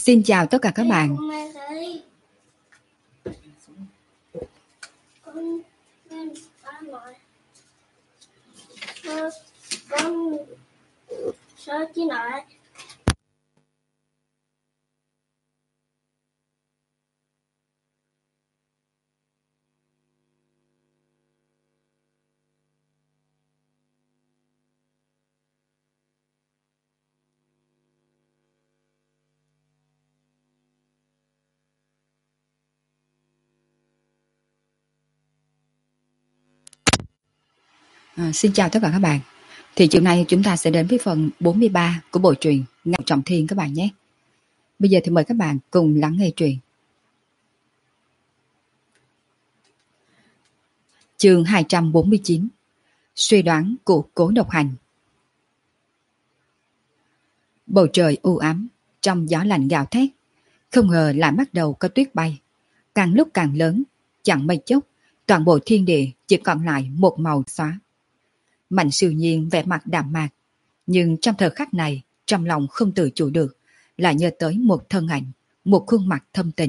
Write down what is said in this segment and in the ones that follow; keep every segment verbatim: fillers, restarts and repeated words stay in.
Xin chào tất cả các bạn. À, xin chào tất cả các bạn. Thì chiều nay chúng ta sẽ đến với phần bốn mươi ba của bộ truyện Ngạo Trọng Thiên các bạn nhé. Bây giờ thì mời các bạn cùng lắng nghe truyện. Chương hai trăm bốn mươi chín. Suy đoán của Cố Độc Hành. Bầu trời u ám, trong gió lạnh gào thét, không ngờ lại bắt đầu có tuyết bay, càng lúc càng lớn, chẳng mấy chốc, toàn bộ thiên địa chỉ còn lại một màu xóa. Mạnh Siêu Nhiên vẻ mặt đạm mạc, nhưng trong thời khắc này, trong lòng không tự chủ được, lại nhớ tới một thân ảnh, một khuôn mặt thâm tình.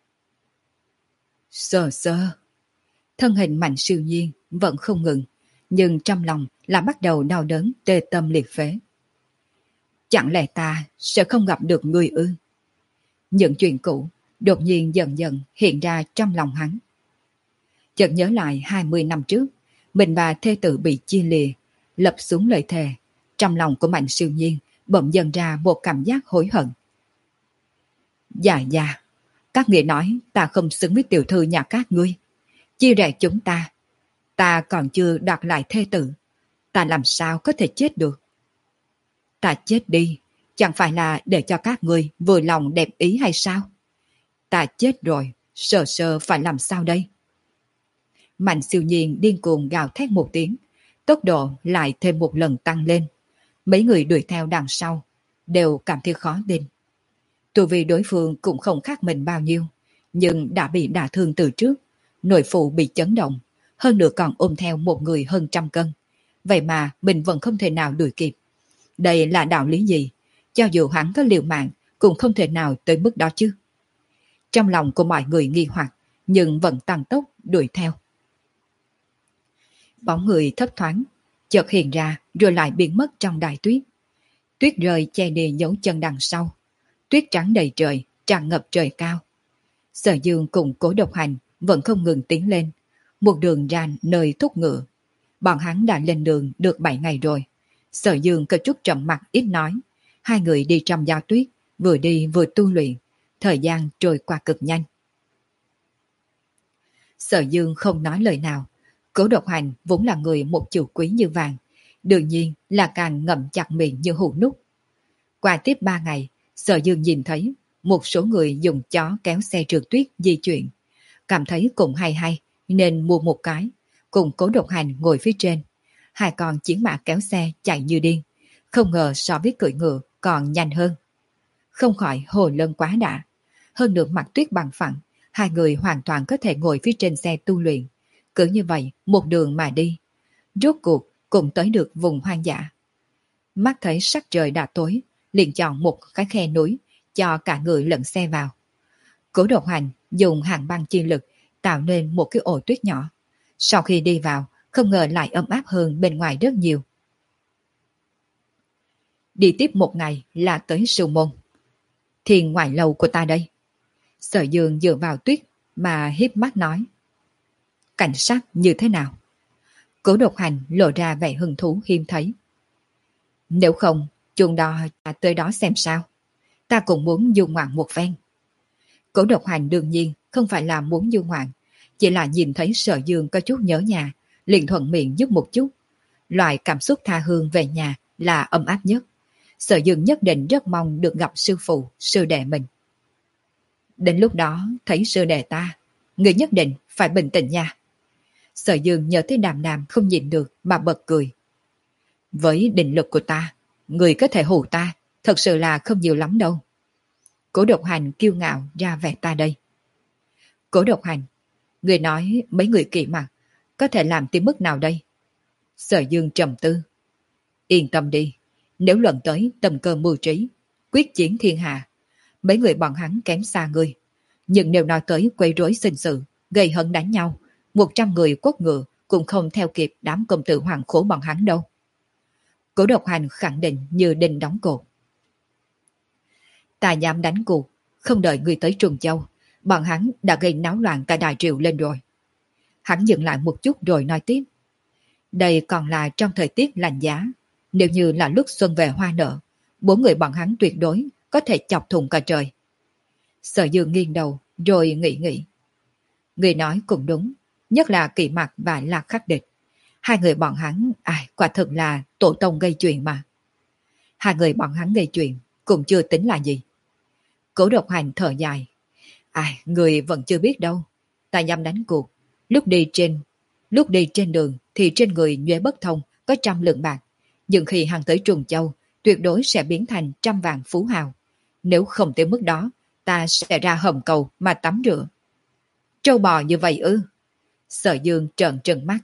Sơ sơ, thân hình Mạnh Siêu Nhiên vẫn không ngừng, nhưng trong lòng là bắt đầu đau đớn tê tâm liệt phế. Chẳng lẽ ta sẽ không gặp được người ư? Những chuyện cũ đột nhiên dần dần hiện ra trong lòng hắn. Chợt nhớ lại hai mươi năm trước, mình và thê tử bị chia lìa, lập xuống lời thề, trong lòng của Mạnh Siêu Nhiên bỗng dần ra một cảm giác hối hận. Dạ dạ, các ngươi nói ta không xứng với tiểu thư nhà các ngươi, chia rẽ chúng ta, ta còn chưa đoạt lại thê tử, ta làm sao có thể chết được? Ta chết đi, chẳng phải là để cho các ngươi vừa lòng đẹp ý hay sao? Ta chết rồi, sờ sờ phải làm sao đây? Mạnh Siêu Nhiên điên cuồng gào thét một tiếng, tốc độ lại thêm một lần tăng lên. Mấy người đuổi theo đằng sau đều cảm thấy khó tin. Tu vi đối phương cũng không khác mình bao nhiêu, nhưng đã bị đả thương từ trước, nội phụ bị chấn động, hơn nữa còn ôm theo một người hơn trăm cân. Vậy mà mình vẫn không thể nào đuổi kịp. Đây là đạo lý gì? Cho dù hắn có liều mạng cũng không thể nào tới mức đó chứ. Trong lòng của mọi người nghi hoặc, nhưng vẫn tăng tốc đuổi theo. Bóng người thấp thoáng, chợt hiện ra rồi lại biến mất trong đại tuyết. Tuyết rơi che đi dấu chân đằng sau. Tuyết trắng đầy trời, tràn ngập trời cao. Sở Dương cùng Cố Độc Hành vẫn không ngừng tiến lên, một đường ra nơi thúc ngựa. Bọn hắn đã lên đường được bảy ngày rồi. Sở Dương có chút trầm mặc ít nói. Hai người đi trong gió tuyết, vừa đi vừa tu luyện. Thời gian trôi qua cực nhanh. Sở Dương không nói lời nào. Cố Độc Hành vốn là người một chữ quý như vàng, đương nhiên là càng ngậm chặt miệng như hũ nút. Qua tiếp ba ngày, Sở Dương nhìn thấy một số người dùng chó kéo xe trượt tuyết di chuyển. Cảm thấy cũng hay hay nên mua một cái, cùng Cố Độc Hành ngồi phía trên. Hai con chiến mã kéo xe chạy như điên, không ngờ so với cưỡi ngựa còn nhanh hơn. Không khỏi hồ lân quá đã. Hơn nữa mặt tuyết bằng phẳng, hai người hoàn toàn có thể ngồi phía trên xe tu luyện. Cứ như vậy một đường mà đi, rốt cuộc cũng tới được vùng hoang dã. Mắt thấy sắc trời đã tối, liền chọn một cái khe núi cho cả người lẫn xe vào. Cố Độc Hành dùng hàng băng chi lực tạo nên một cái ổ tuyết nhỏ. Sau khi đi vào, không ngờ lại ấm áp hơn bên ngoài rất nhiều. Đi tiếp một ngày là tới Sư Môn, Thiên Ngoại Lâu của ta đây. Sở Dương dựa vào tuyết mà hiếp mắt nói. Cảnh sát như thế nào? Cố Độc Hành lộ ra vẻ hứng thú hiếm thấy. Nếu không, chuông đo tới đó xem sao. Ta cũng muốn du ngoạn một phen. Cố Độc Hành đương nhiên không phải là muốn du ngoạn, chỉ là nhìn thấy Sở Dương có chút nhớ nhà, liền thuận miệng giúp một chút. Loại cảm xúc tha hương về nhà là ấm áp nhất. Sở Dương nhất định rất mong được gặp sư phụ, sư đệ mình. Đến lúc đó thấy sư đệ ta, người nhất định phải bình tĩnh nha. Sở Dương nhớ tới Đàm Đàm không nhịn được mà bật cười. Với định lực của ta, người có thể hù ta thật sự là không nhiều lắm đâu. Cố Độc Hành kiêu ngạo ra vẻ ta đây. Cố Độc Hành, người nói mấy người kỵ mặt có thể làm tới mức nào đây? Sở Dương trầm tư. Yên tâm đi, nếu luận tới tầm cơ mưu trí, quyết chiến thiên hạ, mấy người bọn hắn kém xa ngươi. Nhưng nếu nói tới quấy rối sinh sự, gây hấn đánh nhau, một trăm người quất ngựa cũng không theo kịp đám công tử hoàng khố bọn hắn đâu. Cố Độc Hành khẳng định như đinh đóng cột. Ta dám đánh cuộc, không đợi người tới Trùng Châu, bọn hắn đã gây náo loạn cả đại triệu lên rồi. Hắn dừng lại một chút rồi nói tiếp. Đây còn là trong thời tiết lạnh giá, nếu như là lúc xuân về hoa nở, bốn người bọn hắn tuyệt đối có thể chọc thùng cả trời. Sở Dương nghiêng đầu rồi nghĩ nghĩ. Người nói cũng đúng, nhất là Kỵ Mặc và Lạc Khắc Địch. Hai người bọn hắn, ai, quả thực là tổ tông gây chuyện mà. Hai người bọn hắn gây chuyện cũng chưa tính là gì. Cố Độc Hành thở dài. Ai, người vẫn chưa biết đâu. Ta dám đánh cuộc. Lúc đi trên lúc đi trên đường thì trên người nhuế bất thông có trăm lượng bạc. Nhưng khi hắn tới Trùng Châu, tuyệt đối sẽ biến thành trăm vàng phú hào. Nếu không tới mức đó, ta sẽ ra hầm cầu mà tắm rửa. Trâu bò như vậy ư? Sở Dương trợn trừng mắt.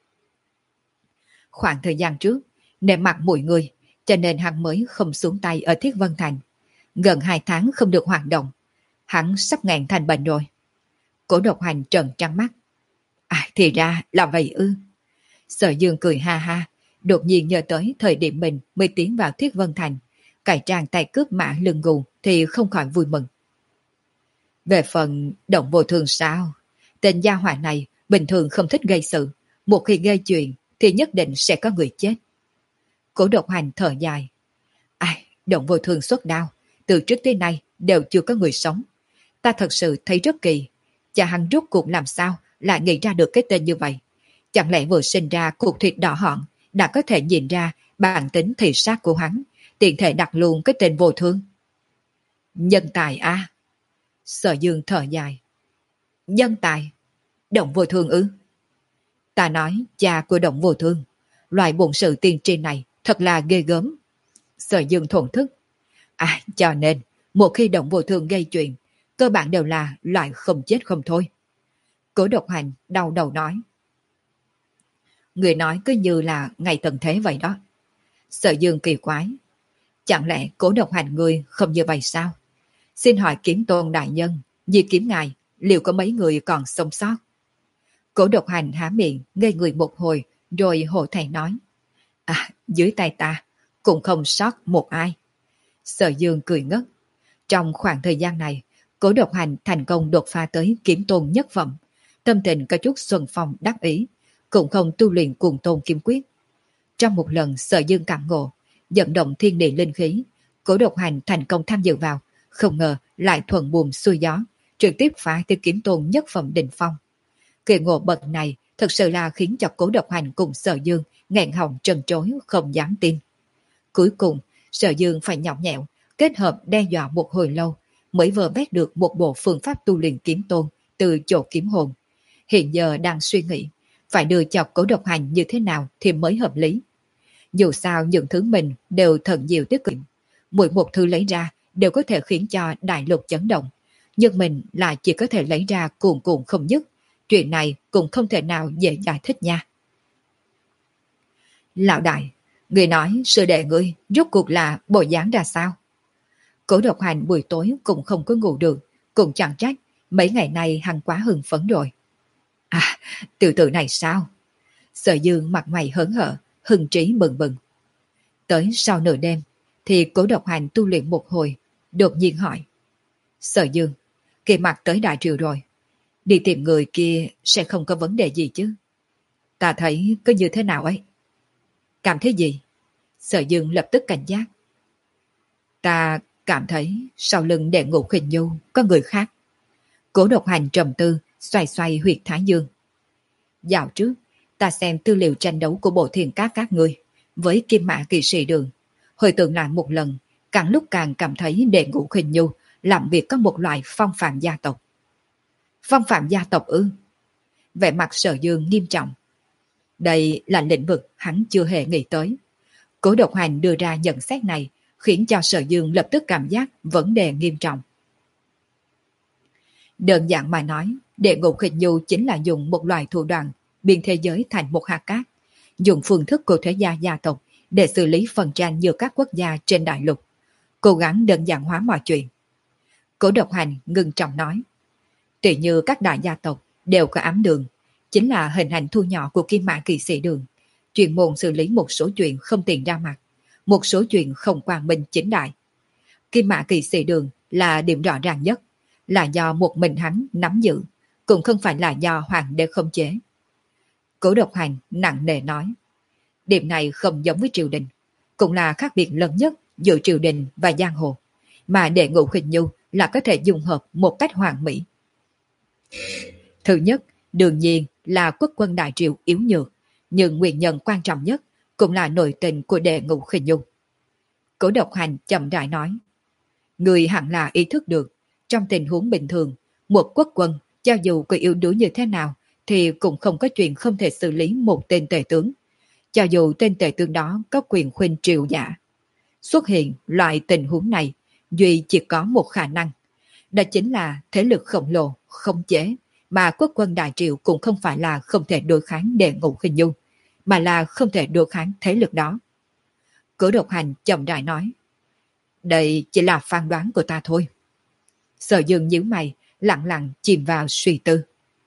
Khoảng thời gian trước, nể mặt mọi người, cho nên hắn mới không xuống tay ở Thiết Vân Thành. Gần hai tháng không được hoạt động, hắn sắp ngàn thành bệnh rồi. Cố Độc Hành trợn trắng mắt. À, thì ra là vậy ư? Sở Dương cười ha ha, đột nhiên nhớ tới thời điểm mình mới tiến vào Thiết Vân Thành, cải trang tay cướp mã lưng gù thì không khỏi vui mừng. Về phần Động Vô Thường sao? Tên gia hỏa này bình thường không thích gây sự, một khi gây chuyện thì nhất định sẽ có người chết. Cố Độc Hành thở dài. Ai, Động Vô Thường xuất đao, từ trước tới nay đều chưa có người sống. Ta thật sự thấy rất kỳ, cha hắn rốt cuộc làm sao lại nghĩ ra được cái tên như vậy. Chẳng lẽ vừa sinh ra cuộc thịt đỏ hòn đã có thể nhìn ra bản tính thị sát của hắn, tiện thể đặt luôn cái tên Vô Thương. Nhân tài a à? Sở Dương thở dài. Nhân tài? Động Vô Thương ư? Ta nói cha của Động Vô Thương, loại bổn sự tiên tri này thật là ghê gớm. Sở Dương thổn thức. À, cho nên một khi Động Vô Thương gây chuyện, cơ bản đều là loại không chết không thôi. Cố Độc Hành đau đầu nói. Người nói cứ như là ngày tận thế vậy đó. Sở Dương kỳ quái. Chẳng lẽ Cố Độc Hành người không như vậy sao? Xin hỏi Kiếm Tôn đại nhân, vì kiếm ngài, liệu có mấy người còn sống sót? Cố Độc Hành há miệng, ngây người một hồi, rồi hổ thẹn nói. À, dưới tay ta, cũng không sót một ai. Sở Dương cười ngất. Trong khoảng thời gian này, Cố Độc Hành thành công đột phá tới Kiếm Tôn nhất phẩm. Tâm tình có chút xuân phong đắc ý, cũng không tu luyện Cuồng Tôn kiếm quyết. Trong một lần Sở Dương cảm ngộ, dẫn động thiên địa linh khí, Cố Độc Hành thành công tham dự vào, không ngờ lại thuận buồm xuôi gió, trực tiếp phá tới Kiếm Tôn nhất phẩm đỉnh phong. Kỳ ngộ bậc này thật sự là khiến cho Cố Độc Hành cùng Sở Dương nghẹn họng trần trối không dám tin. Cuối cùng, Sở Dương phải nhõng nhẽo, kết hợp đe dọa một hồi lâu, mới vừa vét được một bộ phương pháp tu luyện kiếm tôn từ chỗ kiếm hồn. Hiện giờ đang suy nghĩ, phải đưa cho Cố Độc Hành như thế nào thì mới hợp lý. Dù sao những thứ mình đều thần diệu tiết kiệm, mỗi một thứ lấy ra đều có thể khiến cho đại lục chấn động, nhưng mình lại chỉ có thể lấy ra cuồn cuộn không dứt. Chuyện này cũng không thể nào dễ giải thích nha. Lão đại, người nói sư đệ ngươi rốt cuộc là bộ dáng ra sao? Cố Độc Hành buổi tối cũng không có ngủ được, cũng chẳng trách mấy ngày nay hắn quá hưng phấn rồi. À, tiểu tử này sao? Sở Dương mặt mày hớn hở, hưng trí bừng bừng. Tới sau nửa đêm thì Cố Độc Hành tu luyện một hồi, đột nhiên hỏi. Sở Dương, Kỳ Mặc tới Đại Triều rồi, đi tìm người kia sẽ không có vấn đề gì chứ? Ta thấy có như thế nào ấy? Cảm thấy gì? Sở Dương lập tức cảnh giác. Ta cảm thấy sau lưng Đệ Ngũ Khinh Nhu có người khác. Cố Độc Hành trầm tư, xoay xoay huyệt thái dương. Dạo trước, ta xem tư liệu tranh đấu của bộ thiền các các ngươi với Kim Mã Kỵ Sĩ Đường. Hồi tưởng lại một lần, càng lúc càng cảm thấy Đệ Ngũ Khinh Nhu làm việc có một loại phong phạm gia tộc. Phong phạm gia tộc ư? Vẻ mặt Sở Dương nghiêm trọng. Đây là lĩnh vực hắn chưa hề nghĩ tới. Cố Độc Hành đưa ra nhận xét này khiến cho Sở Dương lập tức cảm giác vấn đề nghiêm trọng. Đơn giản mà nói, Đệ Ngũ Khinh Nhu chính là dùng một loại thủ đoạn biến thế giới thành một hạt cát, dùng phương thức của thế gia gia tộc để xử lý phân tranh giữa các quốc gia trên đại lục, cố gắng đơn giản hóa mọi chuyện. Cổ Độc Hành ngưng trọng nói. Tùy như các đại gia tộc đều có ám đường, chính là hình ảnh thu nhỏ của Kim Mã Kỵ Sĩ Đường, chuyên môn xử lý một số chuyện không tiện ra mặt, một số chuyện không quang minh chính đại. Kim Mã Kỵ Sĩ Đường là điểm rõ ràng nhất, là do một mình hắn nắm giữ, cũng không phải là do hoàng đế khống chế. Cổ Độc Hành nặng nề nói, điểm này không giống với triều đình, cũng là khác biệt lớn nhất giữa triều đình và giang hồ, mà Đệ Ngũ Khuynh Nhu là có thể dung hợp một cách hoàn mỹ. Thứ nhất, đương nhiên là quốc quân đại triều yếu nhược, nhưng nguyên nhân quan trọng nhất cũng là nội tình của Đệ Ngũ Khuynh Nhu. Cổ Độc Hành chậm rãi nói, người hẳn là ý thức được, trong tình huống bình thường, một quốc quân cho dù có yếu đuối như thế nào thì cũng không có chuyện không thể xử lý một tên tể tướng, cho dù tên tể tướng đó có quyền khuynh triều giả. Xuất hiện loại tình huống này, duy chỉ có một khả năng, đó chính là thế lực khổng lồ, không chế, mà quốc quân đại triều cũng không phải là không thể đối kháng Đệ Ngũ Khuynh Nhu, mà là không thể đối kháng thế lực đó. Cổ Độc Hành chậm rãi nói, đây chỉ là phán đoán của ta thôi. Sở Dương nhíu mày, lặng lặng chìm vào suy tư.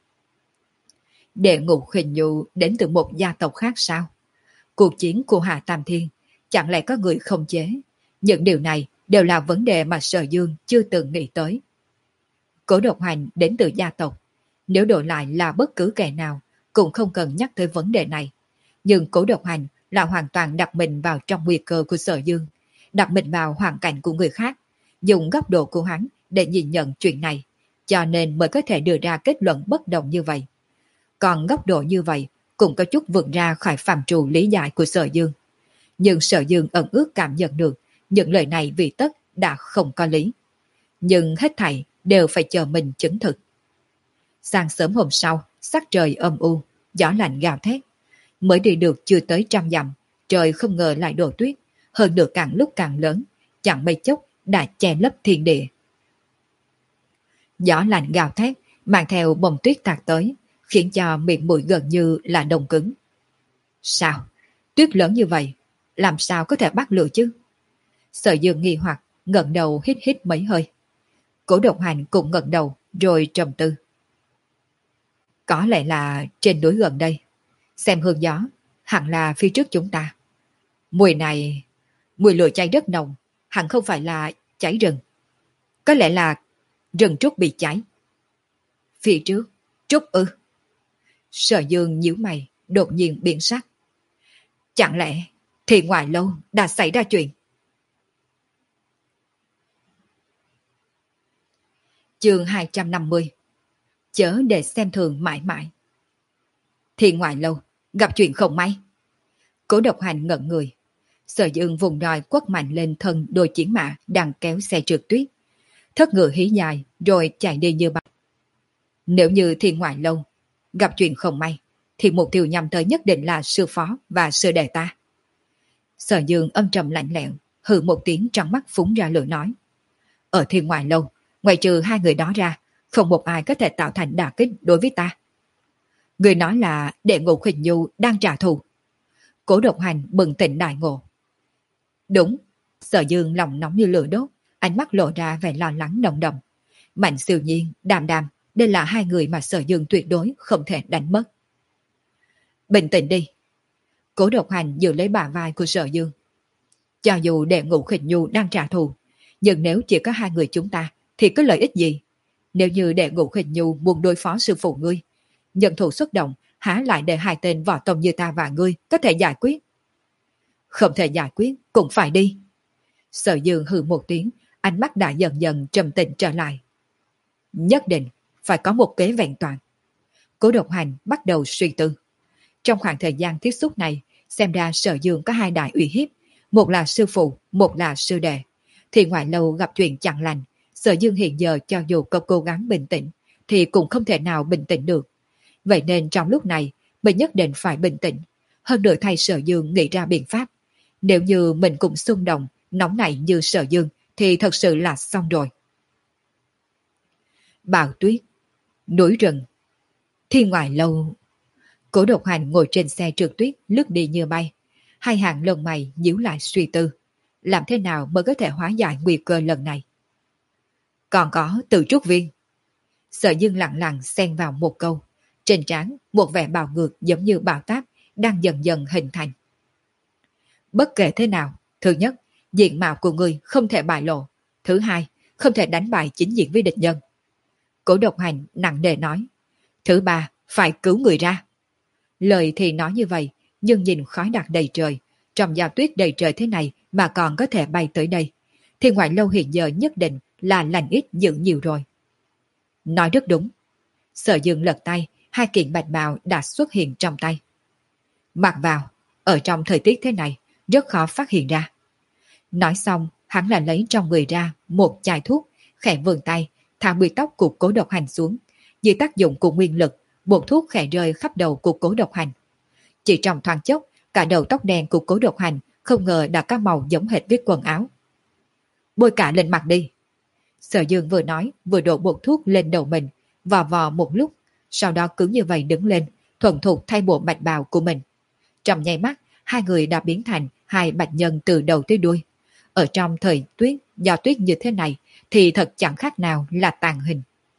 Đệ Ngũ Khuynh Nhu đến từ một gia tộc khác sao? Cuộc chiến của Hạ Tam Thiên, chẳng lẽ có người không chế? Những điều này đều là vấn đề mà Sở Dương chưa từng nghĩ tới. Cổ Độc Hành đến từ gia tộc, nếu đổi lại là bất cứ kẻ nào cũng không cần nhắc tới vấn đề này. Nhưng Cổ Độc Hành là hoàn toàn đặt mình vào trong nguy cơ của Sở Dương, đặt mình vào hoàn cảnh của người khác, dùng góc độ của hắn để nhìn nhận chuyện này, cho nên mới có thể đưa ra kết luận bất đồng như vậy. Còn góc độ như vậy cũng có chút vượt ra khỏi phạm trù lý giải của Sở Dương. Nhưng Sở Dương ẩn ước cảm nhận được những lời này vì tất đã không có lý. Nhưng hết thảy đều phải chờ mình chứng thực. Sáng sớm hôm sau, sắc trời âm u, gió lạnh gào thét. Mới đi được chưa tới trăm dặm, trời không ngờ lại đổ tuyết, hơn nữa càng lúc càng lớn, chẳng mấy chốc đã che lấp thiên địa. Gió lạnh gào thét, mang theo bông tuyết tạt tới, khiến cho miệng mũi gần như là đông cứng. Sao? Tuyết lớn như vậy, làm sao có thể bắt lửa chứ? Sở Dương nghi hoặc, ngẩng đầu hít hít mấy hơi. Cổ Độc Hành cũng ngẩng đầu, rồi trầm tư. Có lẽ là trên núi gần đây, xem hương gió, hẳn là phía trước chúng ta. Mùi này, mùi lửa cháy rất nồng, hẳn không phải là cháy rừng. Có lẽ là rừng trúc bị cháy. Phía trước, trúc ư? Sở Dương nhíu mày, đột nhiên biến sắc. Chẳng lẽ thì ngoài lâu đã xảy ra chuyện? Chương hai trăm năm mươi. Chớ để xem thường mãi mãi. Thì ngoài lâu gặp chuyện không may. Cổ Độc Hành ngẩn người. Sở Dương vùng đòi quất mạnh lên thân đôi chiến mã đang kéo xe trượt tuyết. Thất ngựa hí dài rồi chạy đi như bay. Nếu như thì ngoài lâu gặp chuyện không may, thì mục tiêu nhằm tới nhất định là sư phó và sư đệ ta. Sở Dương âm trầm lạnh lẽo, hừ một tiếng trong mắt phúng ra lửa nói. Ở thiên ngoài lâu, ngoài trừ hai người đó ra, không một ai có thể tạo thành đả kích đối với ta. Người nói là Đệ Ngũ Khuynh Nhu đang trả thù. Cổ Độc Hành bừng tỉnh đại ngộ. Đúng, Sở Dương lòng nóng như lửa đốt, ánh mắt lộ ra vẻ lo lắng nồng đậm. Mạnh Siêu Nhiên, Đàm Đàm, đây là hai người mà Sở Dương tuyệt đối không thể đánh mất. Bình tĩnh đi. Cổ Độc Hành giữ lấy bả vai của Sở Dương. Cho dù Đệ Ngũ Khuynh Nhu đang trả thù, nhưng nếu chỉ có hai người chúng ta thì có lợi ích gì? Nếu như Đệ Ngũ Khuynh Nhu muốn đối phó sư phụ ngươi, nhận thủ xuất động, há lại để hai tên võ tông như ta và ngươi có thể giải quyết? Không thể giải quyết, cũng phải đi. Sở Dương hừ một tiếng, ánh mắt đã dần dần trầm tĩnh trở lại. Nhất định phải có một kế vẹn toàn. Cố Độc Hành bắt đầu suy tư. Trong khoảng thời gian tiếp xúc này, xem ra Sở Dương có hai đại uy hiếp, một là sư phụ, một là sư đệ. Thì ngoài lâu gặp chuyện chẳng lành, Sở Dương hiện giờ cho dù có cố gắng bình tĩnh, thì cũng không thể nào bình tĩnh được. Vậy nên trong lúc này, mình nhất định phải bình tĩnh, hơn nữa thay Sở Dương nghĩ ra biện pháp. Nếu như mình cũng xung động, nóng nảy như Sở Dương, thì thật sự là xong rồi. Bão tuyết, núi rừng, thiên ngoài lâu. Cố Độc Hành ngồi trên xe trượt tuyết lướt đi như bay, hai hàng lông mày nhíu lại suy tư, làm thế nào mới có thể hóa giải nguy cơ lần này. Còn có Từ Trúc Viên. Sở Dương lặng lặng xen vào một câu. Trên trán một vẻ bạo ngược giống như bạo táp đang dần dần hình thành. Bất kể thế nào, thứ nhất, diện mạo của người không thể bại lộ. Thứ hai, không thể đánh bại chính diện với địch nhân. Cổ Độc Hành nặng nề nói. Thứ ba, phải cứu người ra. Lời thì nói như vậy, nhưng nhìn khói đặc đầy trời, trong giao tuyết đầy trời thế này mà còn có thể bay tới đây, thì Ngoại Lâu hiện giờ nhất định là lành ít dữ nhiều rồi. Nói rất đúng. Sở Dương lật tay, hai kiện bạch bào đã xuất hiện trong tay. Mặc vào, ở trong thời tiết thế này, rất khó phát hiện ra. Nói xong, hắn là lấy trong người ra một chai thuốc, khẽ vươn tay, thả bụi tóc của Cố Độc Hành xuống. Dưới tác dụng của nguyên lực, bột thuốc khẽ rơi khắp đầu của Cố Độc Hành. Chỉ trong thoáng chốc, cả đầu tóc đen của Cố Độc Hành không ngờ đã có màu giống hệt với quần áo. Bôi cả lên mặt đi. Sở Dương vừa nói vừa đổ bột thuốc lên đầu mình, vò vò một lúc, sau đó cứ như vậy đứng lên, thuần thục thay bộ bạch bào của mình. Trong nháy mắt, hai người đã biến thành hai bạch nhân từ đầu tới đuôi. Ở trong thời tuyết, do tuyết như thế này, thì thật chẳng khác nào là tàn hình.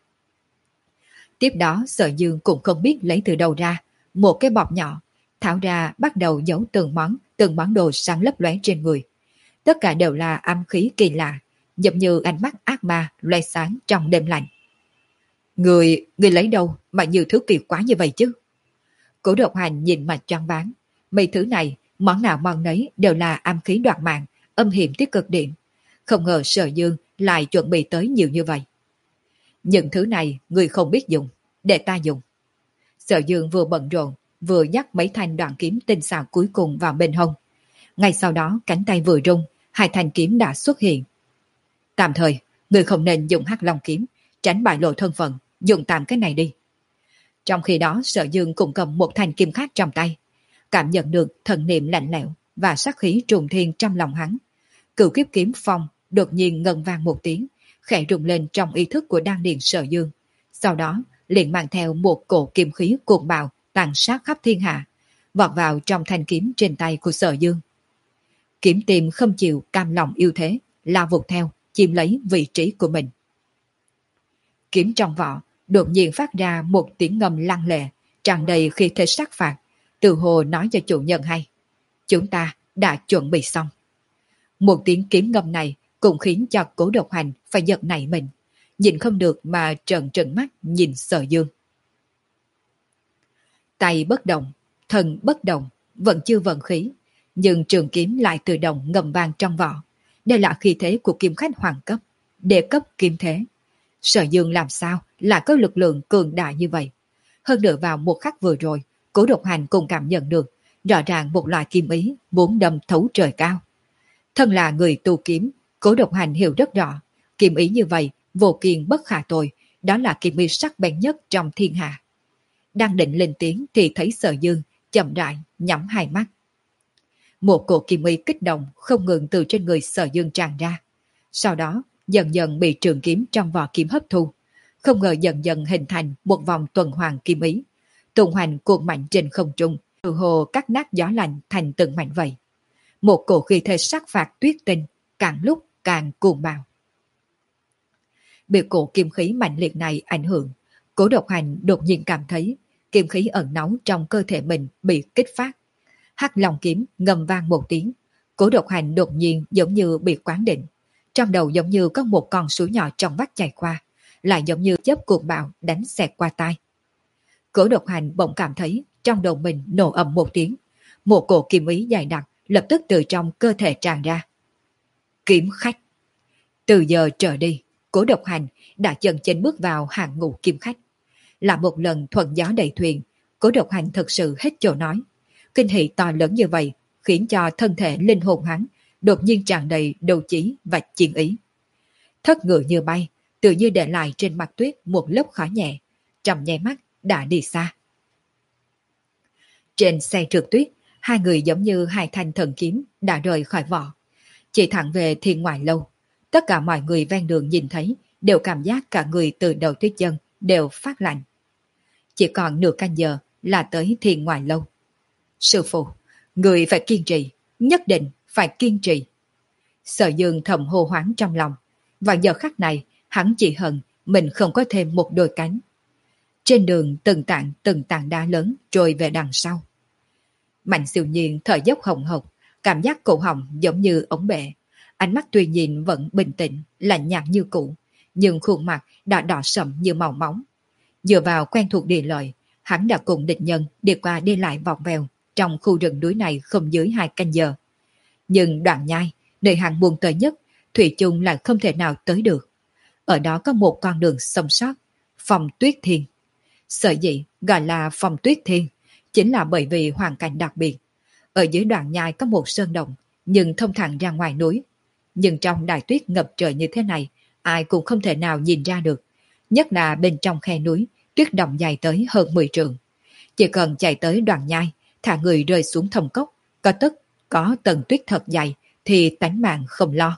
Tiếp đó Sở Dương cũng không biết lấy từ đâu ra một cái bọc nhỏ, tháo ra bắt đầu giấu từng món, từng món đồ sáng lấp lóe trên người. Tất cả đều là âm khí kỳ lạ, giống như ánh mắt ác ma loe sáng trong đêm lạnh. Người, người lấy đâu mà nhiều thứ kỳ quá như vậy chứ? Cổ Độc Hành nhìn mặt choáng váng. Mấy thứ này, món nào món nấy đều là âm khí đoạt mạng, âm hiểm tới cực điểm. Không ngờ Sở Dương lại chuẩn bị tới nhiều như vậy. Những thứ này người không biết dùng, để ta dùng. Sở Dương vừa bận rộn, vừa dắt mấy thanh đoạn kiếm tinh xảo cuối cùng vào bên hông. Ngay sau đó cánh tay vừa rung, hai thanh kiếm đã xuất hiện. Tạm thời, người không nên dùng Hắc Long kiếm, tránh bại lộ thân phận, dùng tạm cái này đi. Trong khi đó Sở Dương cũng cầm một thanh kiếm khác trong tay, cảm nhận được thần niệm lạnh lẽo và sát khí trùng thiên trong lòng hắn. Cửu kiếp kiếm phong đột nhiên ngân vang một tiếng, khẽ rung lên trong ý thức của đan điền Sở Dương. Sau đó liền mang theo một cổ kiếm khí cuồng bạo tàn sát khắp thiên hạ, vọt vào trong thanh kiếm trên tay của Sở Dương. Kiếm tìm không chịu cam lòng yêu thế, lao vụt theo, chiếm lấy vị trí của mình. Kiếm trong vỏ đột nhiên phát ra một tiếng ngâm lăng lệ, tràn đầy khí thế sát phạt, từ hồ nói cho chủ nhân hay. Chúng ta đã chuẩn bị xong. Một tiếng kiếm ngâm này cũng khiến cho Cố Độc Hành phải giật nảy mình, nhìn không được mà trợn trợn mắt nhìn Sở Dương. Tay bất động, thân bất động, vẫn chưa vận khí, nhưng trường kiếm lại tự động ngầm vang trong vỏ. Đây là khí thế của kiếm khách hoàng cấp, đệ cấp kiếm thế. Sở Dương làm sao lại có lực lượng cường đại như vậy? Hơn nữa vào một khắc vừa rồi, Cố Độc Hành cũng cảm nhận được rõ ràng một loại kiếm ý bốn đâm thấu trời cao. Thân là người tu kiếm, Cố Độc Hành hiểu rất rõ, kiếm ý như vậy vô kiên bất khả tội, đó là kiếm ý sắc bén nhất trong thiên hạ. Đang định lên tiếng thì thấy Sở Dương chậm rãi nhắm hai mắt. Một cổ kiếm ý kích động không ngừng từ trên người Sở Dương tràn ra, sau đó dần dần bị trường kiếm trong vỏ kiếm hấp thu, không ngờ dần dần hình thành một vòng tuần hoàn kiếm ý, tuần hoàn cuộn mạnh trên không trung, từ hồ cắt nát gió lạnh thành từng mảnh vậy. Một cổ khí thế sắc phạt tuyết tinh càng lúc càng cuồng bạo. Bị cổ kiếm khí mạnh liệt này ảnh hưởng, Cố Độc Hành đột nhiên cảm thấy kiếm khí ẩn náu trong cơ thể mình bị kích phát. Hắc Long kiếm ngầm vang một tiếng, Cố Độc Hành đột nhiên giống như bị quán định, trong đầu giống như có một con suối nhỏ trong vắt chảy qua, lại giống như chớp cuồng bạo đánh xẹt qua tai. Cố Độc Hành bỗng cảm thấy trong đầu mình nổ ầm một tiếng, một cổ kiếm ý dày đặc lập tức từ trong cơ thể tràn ra. Kiếm khách. Từ giờ trở đi, Cố Độc Hành đã chân chính bước vào hàng ngũ kiếm khách. Là một lần thuận gió đầy thuyền, Cố Độc Hành thực sự hết chỗ nói. Kinh hỉ to lớn như vậy khiến cho thân thể linh hồn hắn đột nhiên tràn đầy đấu trí và chiến ý. Thất ngựa như bay, tự như để lại trên mặt tuyết một lớp khói nhẹ, trong nháy mắt đã đi xa. Trên xe trượt tuyết, hai người giống như hai thanh thần kiếm đã rời khỏi vỏ, chỉ thẳng về Thiên Ngoại Lâu. Tất cả mọi người ven đường nhìn thấy đều cảm giác cả người từ đầu tới chân đều phát lạnh. Chỉ còn nửa canh giờ là tới Thiên Ngoại Lâu. Sư phụ, người phải kiên trì, nhất định phải kiên trì. Sở Dương thầm hô hoáng trong lòng. Vào giờ khắc này, hắn chỉ hận mình không có thêm một đôi cánh. Trên đường từng tảng từng tảng đá lớn trôi về đằng sau. Mạnh Siêu Nhiên thở dốc hồng hộc, cảm giác cổ họng giống như ống bể. Ánh mắt tuy nhìn vẫn bình tĩnh, lạnh nhạt như cũ, nhưng khuôn mặt đã đỏ sậm như màu máu. Dựa vào quen thuộc địa lợi, hắn đã cùng địch nhân đi qua đi lại vòng vèo trong khu rừng núi này không dưới hai canh giờ. Nhưng Đoạn Nhai, nơi hắn buông tới nhất, thủy chung là không thể nào tới được. Ở đó có một con đường sống sót, Phong Tuyết Thiên. Sở dĩ gọi là Phong Tuyết Thiên chính là bởi vì hoàn cảnh đặc biệt. Ở dưới Đoạn Nhai có một sơn động, nhưng thông thẳng ra ngoài núi. Nhưng trong đại tuyết ngập trời như thế này, ai cũng không thể nào nhìn ra được. Nhất là bên trong khe núi, tuyết động dài tới hơn mười trượng. Chỉ cần chạy tới Đoạn Nhai, thả người rơi xuống thâm cốc, có tức có tầng tuyết thật dày, thì tánh mạng không lo.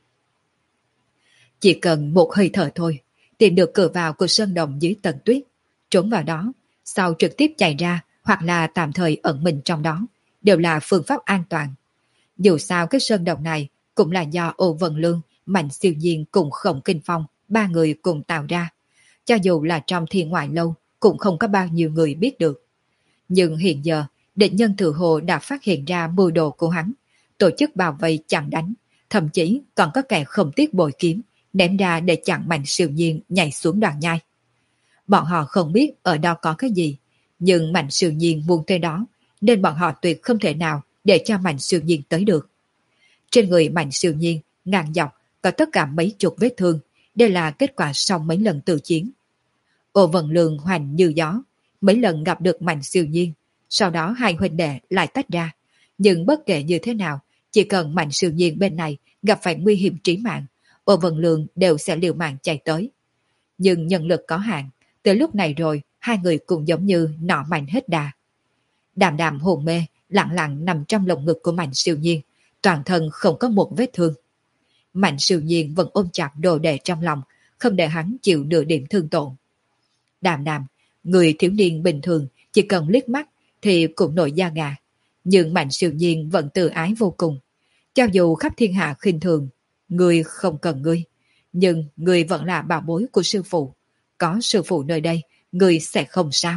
Chỉ cần một hơi thở thôi, tìm được cửa vào của sơn động dưới tầng tuyết, trốn vào đó, sau trực tiếp chạy ra hoặc là tạm thời ẩn mình trong đó, đều là phương pháp an toàn. Dù sao cái sơn động này cũng là do Ô Vân Lương, Mạnh Siêu Nhiên cùng Khổng Kinh Phong, ba người cùng tạo ra. Cho dù là trong thiên ngoại lâu, cũng không có bao nhiêu người biết được. Nhưng hiện giờ, địch nhân Thừa Hồ đã phát hiện ra mưu đồ của hắn, tổ chức bao vây chặn đánh, thậm chí còn có kẻ không tiếc bội kiếm, ném ra để chặn Mạnh Siêu Nhiên nhảy xuống Đoạn Nhai. Bọn họ không biết ở đó có cái gì, nhưng Mạnh Siêu Nhiên muốn tới đó, nên bọn họ tuyệt không thể nào để cho Mạnh Siêu Nhiên tới được. Trên người Mạnh Siêu Nhiên, ngang dọc, có tất cả mấy chục vết thương, đây là kết quả sau mấy lần tự chiến. Ô Vân Lương hoành như gió, mấy lần gặp được Mạnh Siêu Nhiên, sau đó hai huynh đệ lại tách ra. Nhưng bất kể như thế nào, chỉ cần Mạnh Siêu Nhiên bên này gặp phải nguy hiểm trí mạng, Ô Vân Lương đều sẽ liều mạng chạy tới. Nhưng nhân lực có hạn, tới lúc này rồi, hai người cũng giống như nọ mạnh hết đà. Đàm Đàm hồn mê, lặng lặng nằm trong lồng ngực của Mạnh Siêu Nhiên, toàn thân không có một vết thương. Mạnh Siêu Nhiên vẫn ôm chặt đồ đệ trong lòng, không để hắn chịu nửa điểm thương tổn. Đàm Đàm, người thiếu niên bình thường, chỉ cần liếc mắt thì cũng nổi da gà. Nhưng Mạnh Siêu Nhiên vẫn tự ái vô cùng. Cho dù khắp thiên hạ khinh thường, người không cần ngươi, nhưng người vẫn là bảo bối của sư phụ. Có sư phụ nơi đây, người sẽ không sao.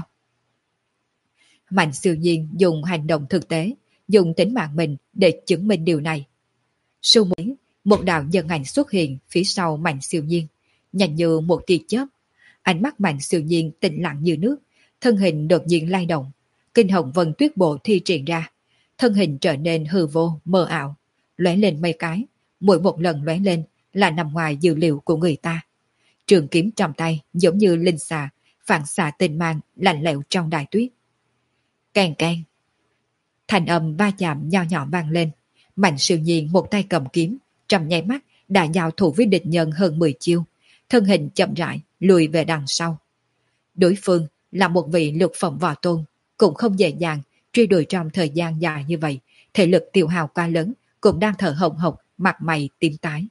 Mạnh Siêu Nhiên dùng hành động thực tế, dùng tính mạng mình để chứng minh điều này. Sưu Mỹ, một đạo nhân ảnh xuất hiện phía sau Mạnh Siêu Nhiên, nhanh như một tia chớp. Ánh mắt Mạnh Siêu Nhiên tĩnh lặng như nước, thân hình đột nhiên lay động, kinh hồng vân tuyết bộ thi triển ra, thân hình trở nên hư vô, mờ ảo, lóe lên mấy cái, mỗi một lần lóe lên là nằm ngoài dự liệu của người ta. Trường kiếm trong tay giống như linh xà, phản xạ tinh mang lạnh lẽo trong đại tuyết. Keng keng, thành âm va chạm nho nhỏ vang lên. Mạnh Siêu Nhiên một tay cầm kiếm, trong nháy mắt đã giao thủ với địch nhân hơn mười chiêu, thân hình chậm rãi lùi về đằng sau. Đối phương là một vị lục phẩm võ tôn, cũng không dễ dàng truy đuổi trong thời gian dài như vậy, thể lực tiêu hao quá lớn, cũng đang thở hổn hộc, mặt mày tím tái.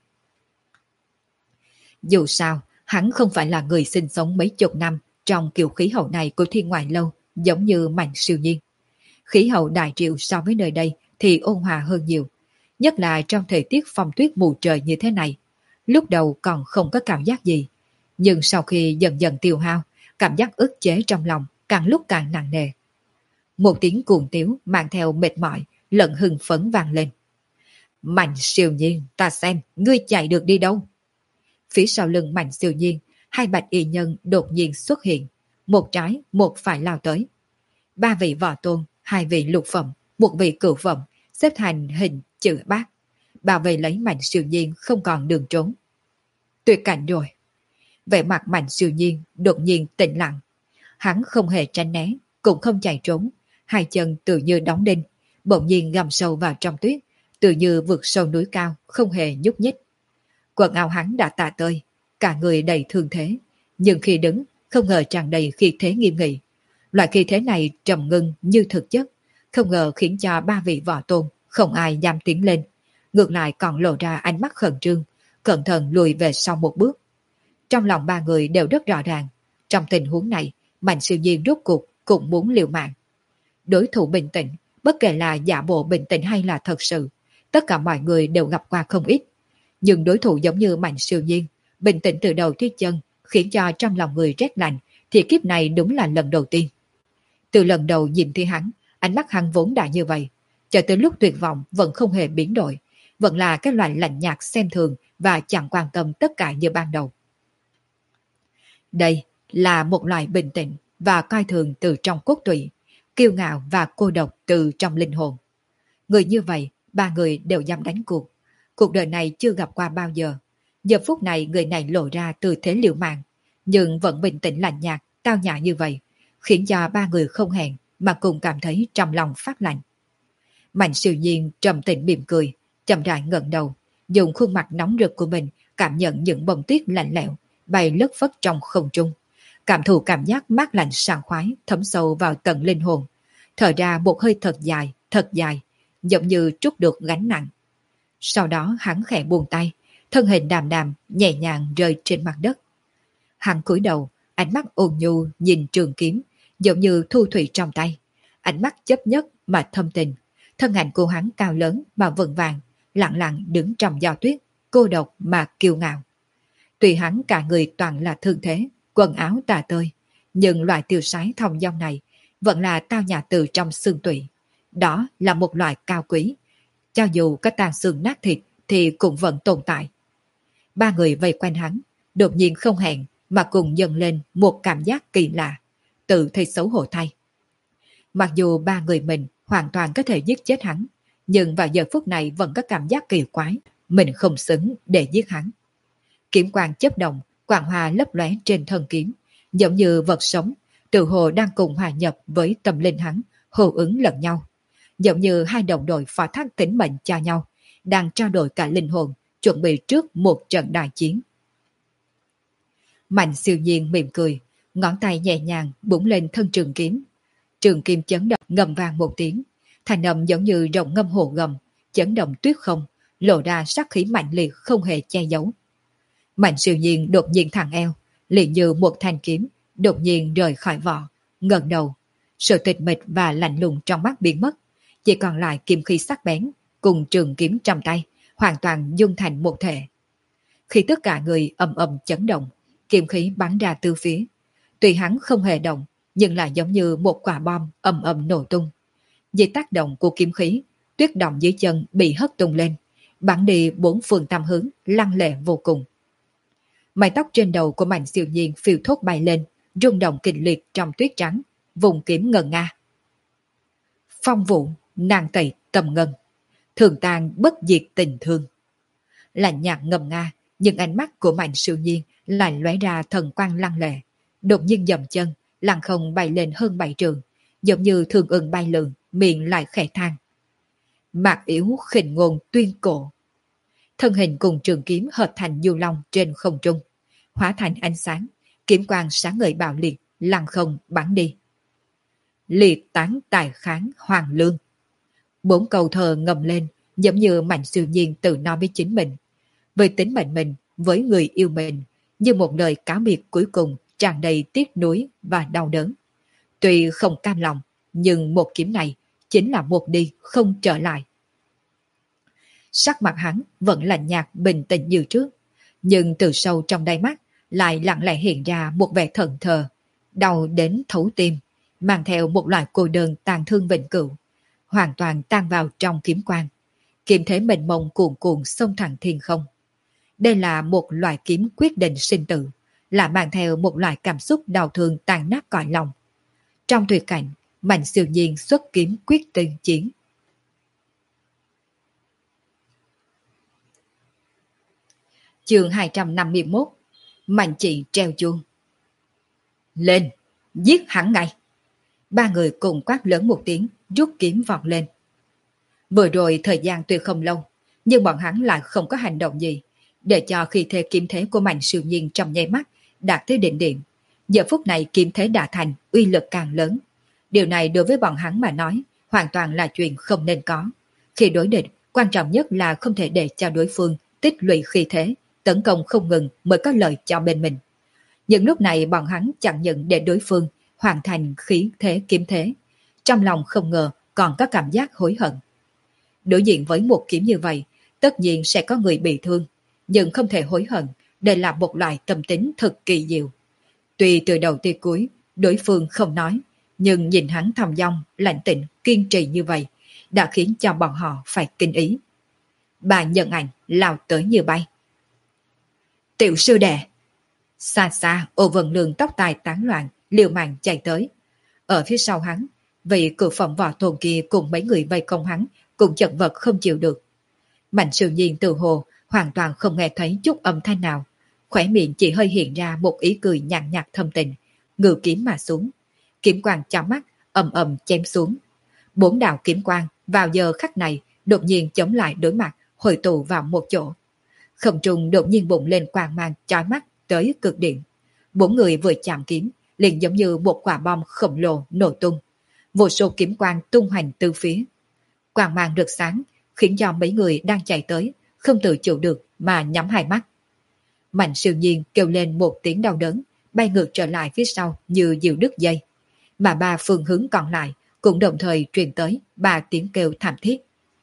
Dù sao, hắn không phải là người sinh sống mấy chục năm trong kiểu khí hậu này của thiên ngoại lâu, giống như Mạnh Siêu Nhiên. Khí hậu Đại Triệu so với nơi đây thì ôn hòa hơn nhiều, nhất là trong thời tiết phong tuyết mù trời như thế này. Lúc đầu còn không có cảm giác gì, nhưng sau khi dần dần tiêu hao, cảm giác ức chế trong lòng càng lúc càng nặng nề. Một tiếng cuồng tiếu mang theo mệt mỏi, lẫn hưng phấn vang lên. Mạnh Siêu Nhiên, ta xem, ngươi chạy được đi đâu? Phía sau lưng Mạnh Siêu Nhiên, hai bạch y nhân đột nhiên xuất hiện, một trái, một phải lao tới. Ba vị võ tôn, hai vị lục phẩm, một vị cửu phẩm, xếp thành hình chữ bát, bảo vệ lấy Mạnh Siêu Nhiên không còn đường trốn. Tuyệt cảnh rồi. Vẻ mặt Mạnh Siêu Nhiên đột nhiên tĩnh lặng. Hắn không hề tránh né, cũng không chạy trốn, hai chân tự như đóng đinh, bỗng nhiên gầm sâu vào trong tuyết, tự như vượt sâu núi cao, không hề nhúc nhích. Quần áo hắn đã tả tơi, cả người đầy thương thế, nhưng khi đứng, không ngờ tràn đầy khí thế nghiêm nghị. Loại khí thế này trầm ngưng như thực chất, không ngờ khiến cho ba vị võ tôn không ai dám tiến lên, ngược lại còn lộ ra ánh mắt khẩn trương, cẩn thận lùi về sau một bước. Trong lòng ba người đều rất rõ ràng, trong tình huống này, Mạnh Siêu Nhiên rốt cuộc cũng muốn liều mạng. Đối thủ bình tĩnh, bất kể là giả bộ bình tĩnh hay là thật sự, tất cả mọi người đều gặp qua không ít. Nhưng đối thủ giống như Mạnh Siêu Nhiên, Bình tĩnh từ đầu tới chân, khiến cho trong lòng người rét lạnh, thì kiếp này đúng là lần đầu tiên. Từ lần đầu nhìn thấy hắn, ánh mắt hắn vốn đã như vậy, cho tới lúc tuyệt vọng vẫn không hề biến đổi, vẫn là cái loại lạnh nhạt xem thường và chẳng quan tâm tất cả như ban đầu. Đây là một loại bình tĩnh và coi thường từ trong cốt tủy, kiêu ngạo và cô độc từ trong linh hồn. Người như vậy, ba người đều dám đánh cuộc. Cuộc đời này chưa gặp qua bao giờ. Giờ phút này người này lộ ra tư thế liều mạng, nhưng vẫn bình tĩnh lạnh nhạt, tao nhã như vậy, khiến cho ba người không hẹn mà cùng cảm thấy trong lòng phát lạnh. Mạnh Siêu Nhiên trầm tĩnh mỉm cười, chậm rãi ngẩng đầu, dùng khuôn mặt nóng rực của mình cảm nhận những bông tuyết lạnh lẽo bay lất phất trong không trung, cảm thụ cảm giác mát lạnh sảng khoái thấm sâu vào tận linh hồn, thở ra một hơi thật dài, thật dài, giống như trút được gánh nặng. Sau đó hắn khẽ buông tay, thân hình đàm đàm nhẹ nhàng rơi trên mặt đất. Hắn cúi đầu, ánh mắt ôn nhu nhìn trường kiếm, giống như thu thủy trong tay, ánh mắt chấp nhất mà thâm tình. Thân ảnh của hắn cao lớn mà vững vàng, lặng lặng đứng trong gió tuyết, cô độc mà kiêu ngạo. Tuy hắn cả người toàn là thương thế, quần áo tả tơi, nhưng loại tiêu sái thong dong này vẫn là tao nhã từ trong xương tủy. Đó là một loại cao quý, cho dù có tàn xương nát thịt thì cũng vẫn tồn tại. Ba người vây quanh hắn, đột nhiên không hẹn mà cùng dâng lên một cảm giác kỳ lạ, tự thấy xấu hổ thay. Mặc dù ba người mình hoàn toàn có thể giết chết hắn, nhưng vào giờ phút này vẫn có cảm giác kỳ quái, mình không xứng để giết hắn. Kiếm quang chớp động, quang hoa lấp lóe trên thân kiếm, giống như vật sống, tự hồ đang cùng hòa nhập với tâm linh hắn, hô ứng lẫn nhau. Giống như hai đồng đội phó thác tính mệnh cho nhau, đang trao đổi cả linh hồn, chuẩn bị trước một trận đại chiến. Mạnh Siêu Nhiên mỉm cười, ngón tay nhẹ nhàng búng lên thân trường kiếm. Trường kiếm chấn động ngầm vang một tiếng, thành âm giống như rồng ngâm hồ gầm, chấn động tuyết không, lộ ra sát khí mạnh liệt không hề che giấu. Mạnh Siêu Nhiên đột nhiên thẳng eo, liền như một thanh kiếm, đột nhiên rời khỏi vỏ, ngẩng đầu, sự tịch mịch và lạnh lùng trong mắt biến mất, chỉ còn lại kiếm khí sắc bén cùng trường kiếm trong tay, hoàn toàn dung thành một thể. Khi tất cả người ầm ầm chấn động, kiếm khí bắn ra từ phía. Tuy hắn không hề động, nhưng lại giống như một quả bom ầm ầm nổ tung. Dưới tác động của kiếm khí, tuyết động dưới chân bị hất tung lên, bắn đi bốn phương tám hướng, lăng lệ vô cùng. Mái tóc trên đầu của Mạnh Siêu Nhiên phiêu thốt bay lên, rung động kịch liệt trong tuyết trắng, vùng kiếm ngân nga. Phong vũ, nàng tẩy tầm ngân, thường tàn bất diệt tình thương. Lạnh nhạt ngầm nga, nhưng ánh mắt của Mạnh Siêu Nhiên lại lóe ra thần quang lăng lệ, đột nhiên dậm chân, lăng không bay lên hơn bảy trường, giống như thường ưng bay lượn, miệng lại khẽ than. Mạc yếu khinh ngôn tuyên cổ. Thân hình cùng trường kiếm hợp thành du long trên không trung, hóa thành ánh sáng, kiếm quang sáng ngời bạo liệt, lăng không bắn đi. Liệt tán tài kháng hoàng lương. Bốn câu thơ ngầm lên, giống như Mạnh Siêu Nhiên tự nói với chính mình. Với tính mệnh mình, với người yêu mình, như một lời cáo biệt cuối cùng tràn đầy tiếc nuối và đau đớn. Tuy không cam lòng, nhưng một kiếm này chính là một đi không trở lại. Sắc mặt hắn vẫn lạnh nhạt bình tĩnh như trước, nhưng từ sâu trong đáy mắt lại lặng lẽ hiện ra một vẻ thẫn thờ, đau đến thấu tim, mang theo một loại cô đơn tàn thương vĩnh cửu, hoàn toàn tan vào trong kiếm quang. Kiếm thế mênh mông cuồn cuộn xông thẳng thiên không. Đây là một loại kiếm quyết định sinh tử, là mang theo một loại cảm xúc đau thương tàn nát cõi lòng. Trong tuyệt cảnh, Mạnh Siêu Nhiên xuất kiếm quyết tinh chiến. Chương hai trăm năm mươi mốt. Mạnh chỉ treo chuông. Lên, giết hắn ngay. Ba người cùng quát lớn một tiếng, rút kiếm vọt lên. Vừa rồi thời gian tuy không lâu, nhưng bọn hắn lại không có hành động gì, để cho khi thế kiếm thế của Mạnh Siêu Nhiên trong nháy mắt đạt tới đỉnh điểm. Giờ phút này kiếm thế đã thành, uy lực càng lớn. Điều này đối với bọn hắn mà nói, hoàn toàn là chuyện không nên có. Khi đối địch, quan trọng nhất là không thể để cho đối phương tích lũy khí thế, tấn công không ngừng mới có lợi cho bên mình. Nhưng lúc này bọn hắn chẳng những để đối phương hoàn thành khí thế kiếm thế, trong lòng không ngờ còn có cảm giác hối hận. Đối diện với một kiếm như vậy, tất nhiên sẽ có người bị thương, nhưng không thể hối hận, Đây là một loại tâm tính thật kỳ diệu. Tuy từ đầu tới cuối, đối phương không nói, nhưng nhìn hắn thong dong, lạnh tĩnh, kiên trì như vậy, đã khiến cho bọn họ phải kinh ý. Bà nhận ảnh lao tới như bay. Tiểu sư đệ! Xa xa, Ô Vân Lương tóc tai tán loạn, liều mạng chạy tới. Ở phía sau hắn, vị cự phẩm võ tôn kia cùng mấy người vây công hắn, cũng chật vật không chịu được. Mạnh Sư Nhiên từ hồ, hoàn toàn không nghe thấy chút âm thanh nào. Khỏe miệng chỉ hơi hiện ra một ý cười nhàn nhạt thâm tình, ngự kiếm mà xuống. Kiếm quang chói mắt, ầm ầm chém xuống. Bốn đạo kiếm quang vào giờ khắc này đột nhiên chống lại đối mặt, hội tụ vào một chỗ. Không trung đột nhiên bùng lên quang mang chói mắt tới cực điểm. Bốn người vừa chạm kiếm, liền giống như một quả bom khổng lồ nổ tung. Vô số kiếm quang tung hoành từ phía. Quang mang rực sáng, khiến cho mấy người đang chạy tới, không tự chủ được mà nhắm hai mắt. Mạnh Siêu Nhiên kêu lên một tiếng đau đớn, bay ngược trở lại phía sau như diều đứt dây. Mà ba phương hướng còn lại cũng đồng thời truyền tới ba tiếng kêu thảm thiết.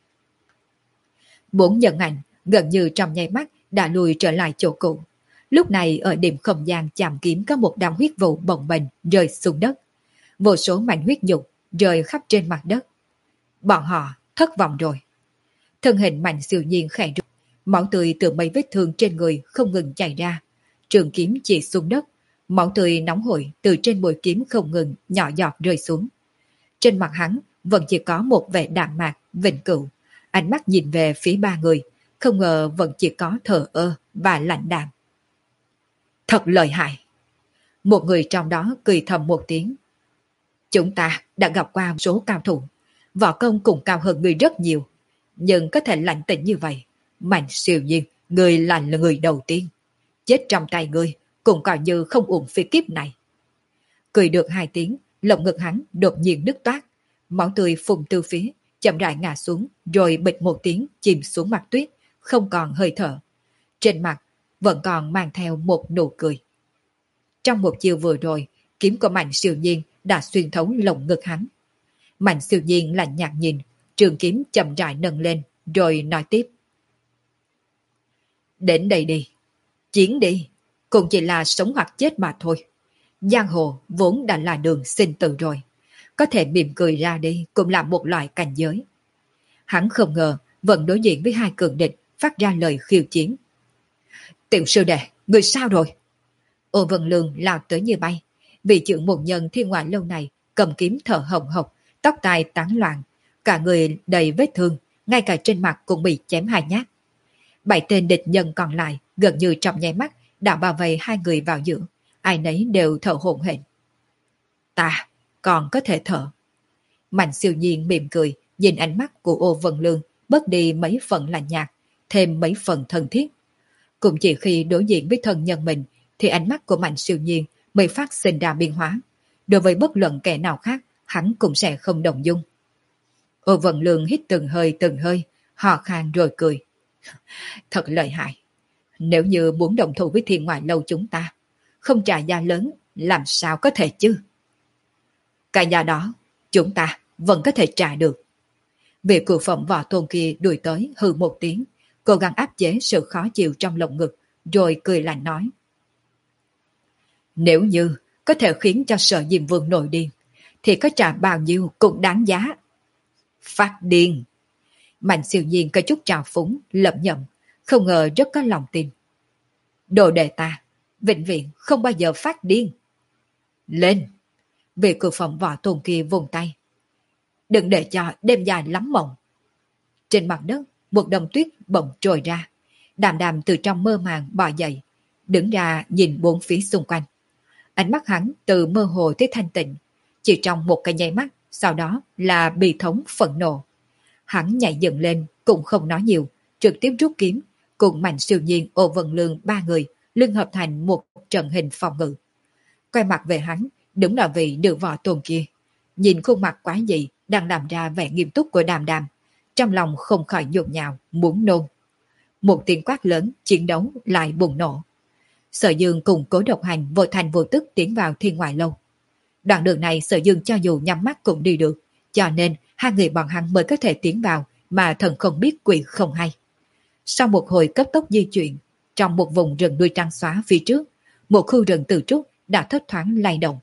Bốn nhân ảnh gần như trong nháy mắt đã lùi trở lại chỗ cũ. Lúc này ở điểm không gian chạm kiếm có một đám huyết vụ bồng bềnh rơi xuống đất. Vô số mảnh huyết nhục rơi khắp trên mặt đất. Bọn họ thất vọng rồi. Thân hình Mạnh Siêu Nhiên khẽ rụt, máu tươi từ mấy vết thương trên người không ngừng chảy ra. Trường kiếm chỉ xuống đất, máu tươi nóng hổi từ trên mũi kiếm không ngừng nhỏ giọt rơi xuống. Trên mặt hắn vẫn chỉ có một vẻ đạm mạc, vĩnh cửu. Ánh mắt nhìn về phía ba người, không ngờ vẫn chỉ có thờ ơ và lạnh đạm. Thật lợi hại. Một người trong đó cười thầm một tiếng. Chúng ta đã gặp qua số cao thủ, võ công cũng cao hơn người rất nhiều, nhưng có thể lạnh tĩnh như vậy. Mạnh Siêu Nhiên, người là người đầu tiên. Chết trong tay người cũng coi như không uổng phí kiếp này. Cười được hai tiếng, lồng ngực hắn đột nhiên nứt toát, máu tươi phun từ phía, chậm rãi ngã xuống, rồi bịch một tiếng chìm xuống mặt tuyết, không còn hơi thở. Trên mặt vẫn còn mang theo một nụ cười. Trong một chiều vừa rồi, kiếm của Mạnh Siêu Nhiên đã xuyên thấu lồng ngực hắn. Mạnh Siêu Nhiên lạnh nhạt nhìn, trường kiếm chậm rãi nâng lên, rồi nói tiếp. Đến đây đi, chiến đi, cũng chỉ là sống hoặc chết mà thôi. Giang hồ vốn đã là đường sinh tử rồi, có thể mỉm cười ra đi cũng là một loại cảnh giới. Hắn không ngờ vẫn đối diện với hai cường địch phát ra lời khiêu chiến. Tiểu sư đệ, người sao rồi? Ô Vân Lương lao tới như bay. Vị trưởng một nhân thiên ngoại lâu này cầm kiếm thở hồng hộc, tóc tai tán loạn, cả người đầy vết thương, ngay cả trên mặt cũng bị chém hai nhát. Bảy tên địch nhân còn lại gần như trong nháy mắt đã bao vây hai người vào giữa, ai nấy đều thở hổn hển. Ta còn có thể thở. Mạnh Siêu Nhiên mỉm cười, nhìn ánh mắt của Ô Vân Lương bớt đi mấy phần lạnh nhạt, thêm mấy phần thân thiết. Cũng chỉ khi đối diện với thân nhân mình thì ánh mắt của Mạnh Siêu Nhiên mới phát sinh ra biến hóa. Đối với bất luận kẻ nào khác, hắn cũng sẽ không đồng dung. Ô Vân Lương hít từng hơi từng hơi, hò khan rồi cười. Thật lợi hại. Nếu như muốn đồng thủ với thiên ngoại lâu chúng ta, không trả giá lớn, làm sao có thể chứ? Cái giá đó, chúng ta vẫn có thể trả được. Vị cự phẩm võ tôn kia đuổi tới hừ một tiếng, cố gắng áp chế sự khó chịu trong lồng ngực, rồi cười lạnh nói. Nếu như có thể khiến cho Sở Diêm Vương nổi điên, thì có trả bao nhiêu cũng đáng giá. Phát điên. Mạnh Siêu Nhiên có chút trào phúng, lẩm nhẩm, không ngờ rất có lòng tin. Đồ đệ ta, vĩnh viễn không bao giờ phát điên. Lên. Vị cự phẩm võ tôn kia vùng tay. Đừng để cho đêm dài lắm mộng. Trên mặt đất, một đầm tuyết bỗng trồi ra. Đàm Đàm từ trong mơ màng bò dậy, đứng ra nhìn bốn phía xung quanh. Ánh mắt hắn từ mơ hồ tới thanh tịnh, chỉ trong một cái nháy mắt, sau đó là bi thống phẫn nộ. Hắn nhảy dựng lên, cũng không nói nhiều, trực tiếp rút kiếm, cùng Mạnh Siêu Nhiên, Ô Vân Lương ba người liên hợp thành một trận hình phòng ngự. Quay mặt về hắn, đúng là vị nữ võ tôn kia. Nhìn khuôn mặt quá dị đang làm ra vẻ nghiêm túc của Đàm Đàm, trong lòng không khỏi nhộn nhạo, muốn nôn. Một tiếng quát lớn, chiến đấu lại bùng nổ. Sở Dương cùng Cố Độc Hành vô thành vô tức tiến vào thiên ngoại lâu. Đoạn đường này Sở Dương cho dù nhắm mắt cũng đi được, cho nên hai người bọn hắn mới có thể tiến vào mà thần không biết quỷ không hay. Sau một hồi cấp tốc di chuyển, Trong một vùng rừng đuôi trắng xóa phía trước, một khu rừng tự trúc đã thấp thoáng lay động.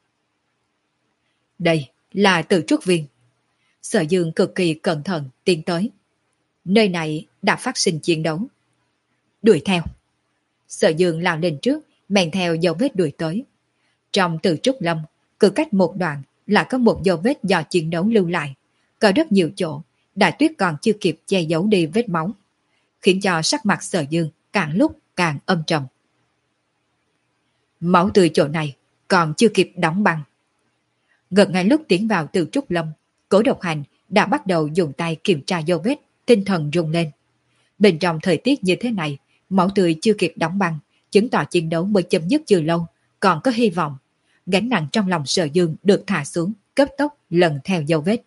Đây là tự trúc viên. Sở Dương cực kỳ cẩn thận tiến tới. Nơi này đã phát sinh chiến đấu. Đuổi theo. Sở Dương lao lên trước, men theo dấu vết đuổi tới. Trong tự trúc lâm, cứ cách một đoạn là có một dấu vết do chiến đấu lưu lại. Có rất nhiều chỗ, đại tuyết còn chưa kịp che giấu đi vết máu, khiến cho sắc mặt Sở Dương càng lúc càng âm trầm. Máu tươi chỗ này còn chưa kịp đóng băng. Gần ngay lúc tiến vào tự trúc lâm, Cố Độc Hành đã bắt đầu dùng tay kiểm tra dấu vết, tinh thần rung lên. Bên trong thời tiết như thế này, máu tươi chưa kịp đóng băng, chứng tỏ chiến đấu mới chấm dứt chưa lâu, còn có hy vọng. Gánh nặng trong lòng Sở Dương được thả xuống, cấp tốc lần theo dấu vết.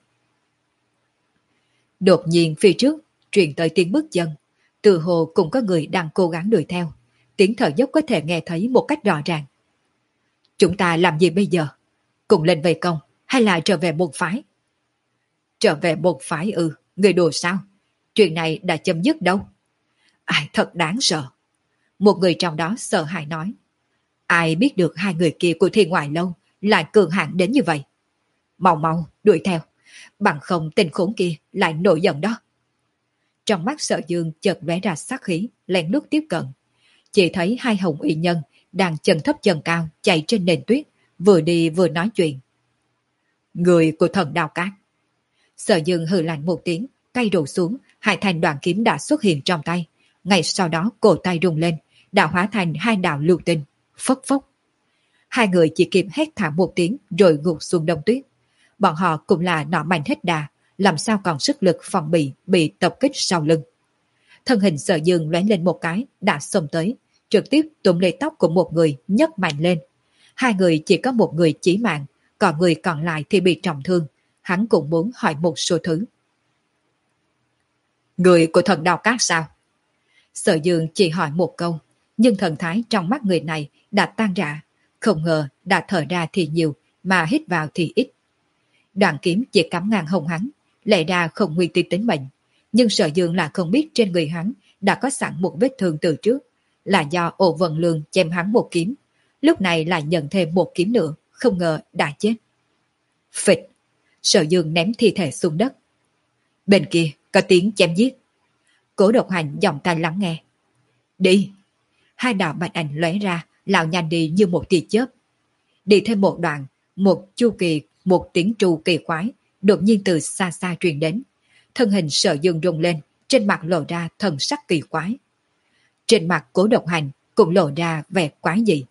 Đột nhiên phía trước truyền tới tiếng bước chân, từ hồ cũng có người đang cố gắng đuổi theo. Tiếng thở dốc có thể nghe thấy một cách rõ ràng. Chúng ta làm gì bây giờ? Cùng lên vây công hay là trở về môn phái? Trở về môn phái ư? Người đùa sao? Chuyện này đã chấm dứt đâu. Ai thật đáng sợ. Một người trong đó sợ hãi nói. Ai biết được hai người kia của Thiên Ngoại Lâu lại cường hãn đến như vậy. Mau mau đuổi theo, bằng không tên khốn kia lại nổi giận đó. Trong mắt Sở Dương chợt lóe ra sát khí, lén lút tiếp cận. Chỉ thấy hai hồng y nhân đang chân thấp chân cao chạy trên nền tuyết, vừa đi vừa nói chuyện. Người của Thần Đao Cát. Sở Dương hừ lạnh một tiếng, tay đổ xuống, hai thanh đoạn kiếm đã xuất hiện trong tay. Ngay sau đó cổ tay rung lên, đã hóa thành hai đạo lưu tinh, phốc phốc. Hai người chỉ kịp hét thảm một tiếng rồi gục xuống đông tuyết. Bọn họ cũng là nọ mạnh hết đà, làm sao còn sức lực phòng bị bị tập kích sau lưng. Thân hình Sở Dương lóe lên một cái, đã xông tới, trực tiếp túm lấy tóc của một người nhấc mạnh lên. Hai người chỉ có một người chí mạng, còn người còn lại thì bị trọng thương. Hắn cũng muốn hỏi một số thứ. Người của Thần Đao Cát sao? Sở Dương chỉ hỏi một câu, nhưng thần thái trong mắt người này đã tan rã. Không ngờ đã thở ra thì nhiều, mà hít vào thì ít. Đoạn kiếm chỉ cắm ngang hông hắn, lẽ ra không nguy tới tính mệnh. Nhưng Sở Dương là không biết trên người hắn đã có sẵn một vết thương từ trước, là do Ổ Vân Lương chém hắn một kiếm. Lúc này lại nhận thêm một kiếm nữa, không ngờ đã chết. Phịch! Sở Dương ném thi thể xuống đất. Bên kia có tiếng chém giết. Cố Độc Hành giọng tai lắng nghe. Đi! Hai đạo bạch ảnh lóe ra, lao nhanh đi như một tia chớp. Đi thêm một đoạn, một chu kỳ, một tiếng tru kỳ quái đột nhiên từ xa xa truyền đến. Thân hình Sở Dương rung lên, trên mặt lộ ra thần sắc kỳ quái. Trên mặt Cố Độc Hành cũng lộ ra vẻ quái dị.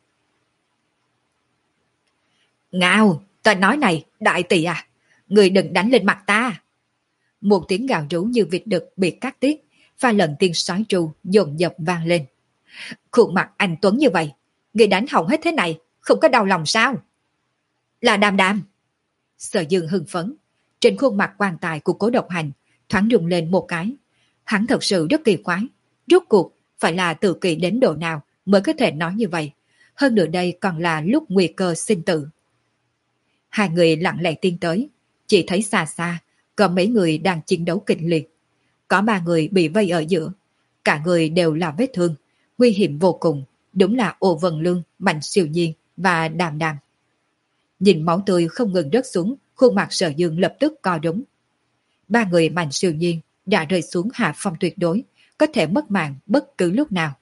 Ngao, ta nói này, đại tỷ à, người đừng đánh lên mặt ta. Một tiếng gào rú như vịt đực bị cắt tiết, pha lần tiếng sói tru dồn dập vang lên. Khuôn mặt anh Tuấn như vậy, người đánh hỏng hết thế này, không có đau lòng sao? Là Đàm Đàm. Sở Dương hưng phấn, trên khuôn mặt quan tài của Cố Độc Hành thoáng rung lên một cái. Hắn thật sự rất kỳ quái, rốt cuộc phải là tự kỳ đến độ nào mới có thể nói như vậy, hơn nữa đây còn là lúc nguy cơ sinh tử. Hai người lặng lẽ tiến tới, chỉ thấy xa xa có mấy người đang chiến đấu kịch liệt. Có ba người bị vây ở giữa, cả người đều là vết thương, nguy hiểm vô cùng, đúng là Ổ Vân Lương, Mạnh Siêu Nhiên và Đàm Đàm. Nhìn máu tươi không ngừng rớt xuống, khuôn mặt Sở Dương lập tức co rúm. Ba người Mạnh Siêu Nhiên đã rơi xuống hạ phong tuyệt đối, có thể mất mạng bất cứ lúc nào.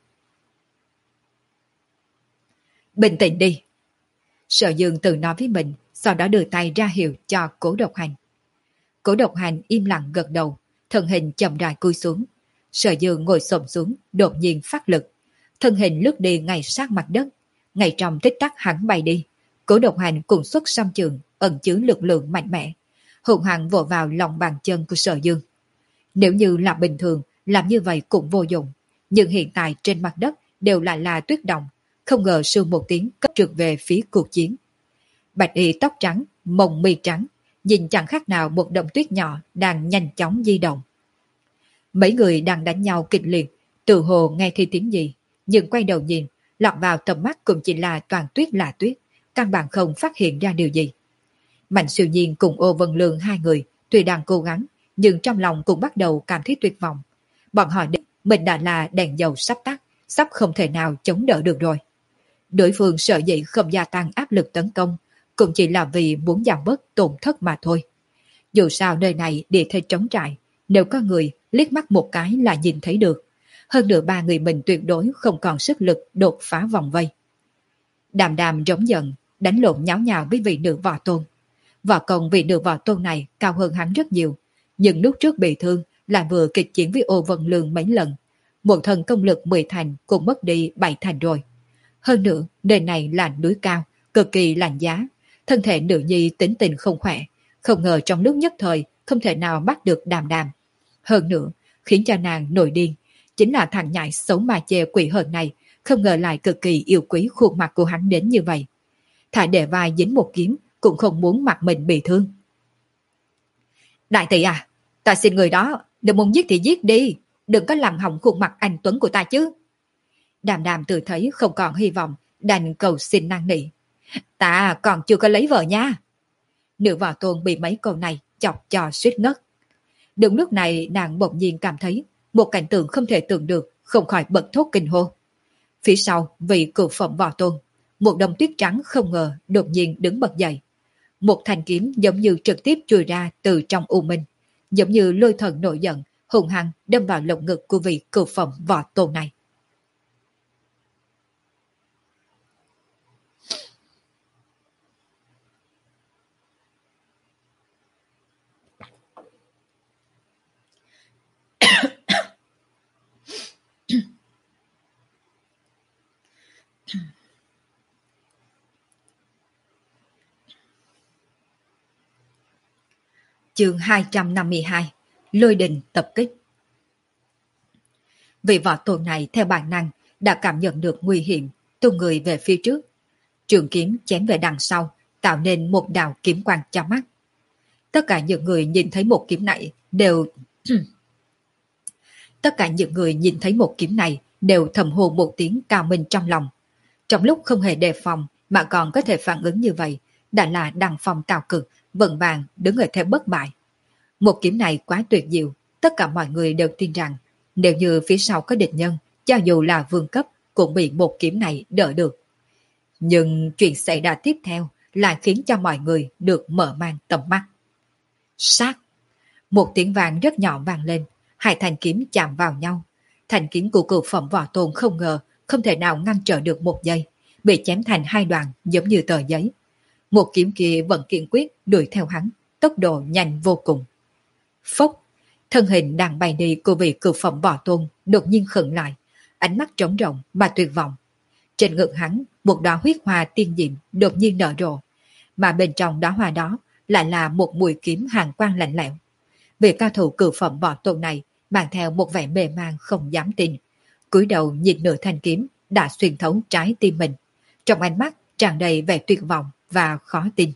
Bình tĩnh đi. Sở Dương tự nói với mình, sau đó đưa tay ra hiệu cho Cố Độc Hành. Cố Độc Hành im lặng gật đầu, thân hình chậm rãi cúi xuống. Sở Dương ngồi xổm xuống, đột nhiên phát lực. Thân hình lướt đi ngay sát mặt đất. Ngay trong tích tắc hắn bay đi, Cố Độc Hành cùng xuất song trường, ẩn chứa lực lượng mạnh mẽ, hùng hăng vỗ vào lòng bàn chân của Sở Dương. Nếu như là bình thường, làm như vậy cũng vô dụng. Nhưng hiện tại trên mặt đất đều lại là tuyết động, không ngờ sương một tiếng cấp trượt về phía cuộc chiến. Bạch y tóc trắng, mồng mi trắng, nhìn chẳng khác nào một đống tuyết nhỏ đang nhanh chóng di động. Mấy người đang đánh nhau kịch liệt, tự hồ nghe thấy tiếng gì, nhưng quay đầu nhìn, lọt vào tầm mắt cũng chỉ là toàn tuyết là tuyết, căn bản không phát hiện ra điều gì. Mạnh Siêu Nhiên cùng Ô Vân Lương hai người tuy đang cố gắng, nhưng trong lòng cũng bắt đầu cảm thấy tuyệt vọng. Bọn họ định mình đã là đèn dầu sắp tắt, sắp không thể nào chống đỡ được rồi. Đối phương sợ dĩ không gia tăng áp lực tấn công, cũng chỉ là vì muốn giảm bớt tổn thất mà thôi. Dù sao nơi này địa thế trống trải, nếu có người liếc mắt một cái là nhìn thấy được. Hơn nữa ba người mình tuyệt đối không còn sức lực đột phá vòng vây. Đàm đàm rống giận, đánh lộn nháo nhào với vị nữ võ tôn. Võ công vị nữ võ tôn này cao hơn hắn rất nhiều, nhưng lúc trước bị thương lại vừa kịch chiến với Ô Vân Lương mấy lần. Một thân công lực mười thành cũng mất đi bảy thành rồi. Hơn nữa, nơi này là núi cao, cực kỳ lạnh giá. Thân thể nữ nhi tính tình không khỏe, không ngờ trong lúc nhất thời không thể nào bắt được đàm đàm. Hơn nữa, khiến cho nàng nổi điên, chính là thằng nhãi xấu mà chê quỷ hờn này, không ngờ lại cực kỳ yêu quý khuôn mặt của hắn đến như vậy. Thả để vai dính một kiếm, cũng không muốn mặt mình bị thương. Đại tỷ à, ta xin người đó, đừng muốn giết thì giết đi, đừng có làm hỏng khuôn mặt anh Tuấn của ta chứ. Đàm đàm tự thấy không còn hy vọng, đành cầu xin năn nỉ. Ta còn chưa có lấy vợ nha. Nữ võ tôn bị mấy câu này chọc cho suýt ngất. Đúng lúc này nàng bỗng nhiên cảm thấy một cảnh tượng không thể tưởng được, không khỏi bật thốt kinh hô. Phía sau vị cửu phẩm võ tôn, một đống tuyết trắng không ngờ đột nhiên đứng bật dậy. Một thanh kiếm giống như trực tiếp chui ra từ trong u minh, giống như lôi thần nổi giận, hùng hăng đâm vào lồng ngực của vị cửu phẩm võ tôn này. Chương hai trăm năm mươi hai, Lôi đình tập kích. Vị võ tôn này theo bản năng đã cảm nhận được nguy hiểm, tung người về phía trước. Trường kiếm chém về đằng sau, tạo nên một đạo kiếm quang chói mắt. Tất cả những người nhìn thấy một kiếm này đều Tất cả những người nhìn thấy một kiếm này đều thầm hô một tiếng cao minh trong lòng. Trong lúc không hề đề phòng mà còn có thể phản ứng như vậy, đã là đăng phong cao cực, vững vàng đứng ở thế bất bại. Một kiếm này quá tuyệt diệu, tất cả mọi người đều tin rằng nếu như phía sau có địch nhân, cho dù là vương cấp cũng bị một kiếm này đỡ được. Nhưng chuyện xảy ra tiếp theo lại khiến cho mọi người được mở mang tầm mắt. Sát! Một tiếng vàng rất nhỏ vang lên, hai thanh kiếm chạm vào nhau. Thanh kiếm của cửu phẩm võ tôn không ngờ không thể nào ngăn trở được một giây, bị chém thành hai đoạn giống như tờ giấy. Một kiếm kia vẫn kiên quyết đuổi theo hắn, tốc độ nhanh vô cùng. Phốc! Thân hình đang bay đi của vị cửu phẩm võ tôn đột nhiên khựng lại, ánh mắt trống rỗng mà tuyệt vọng. Trên ngực hắn, một đóa huyết hoa tiên diệm đột nhiên nở rộ, mà bên trong đóa hoa đó lại là một mũi kiếm hàn quang lạnh lẽo. Vị cao thủ cửu phẩm võ tôn này mang theo một vẻ mê man không dám tin, cúi đầu nhìn nửa thanh kiếm đã xuyên thấu trái tim mình, trong ánh mắt tràn đầy vẻ tuyệt vọng và khó tin.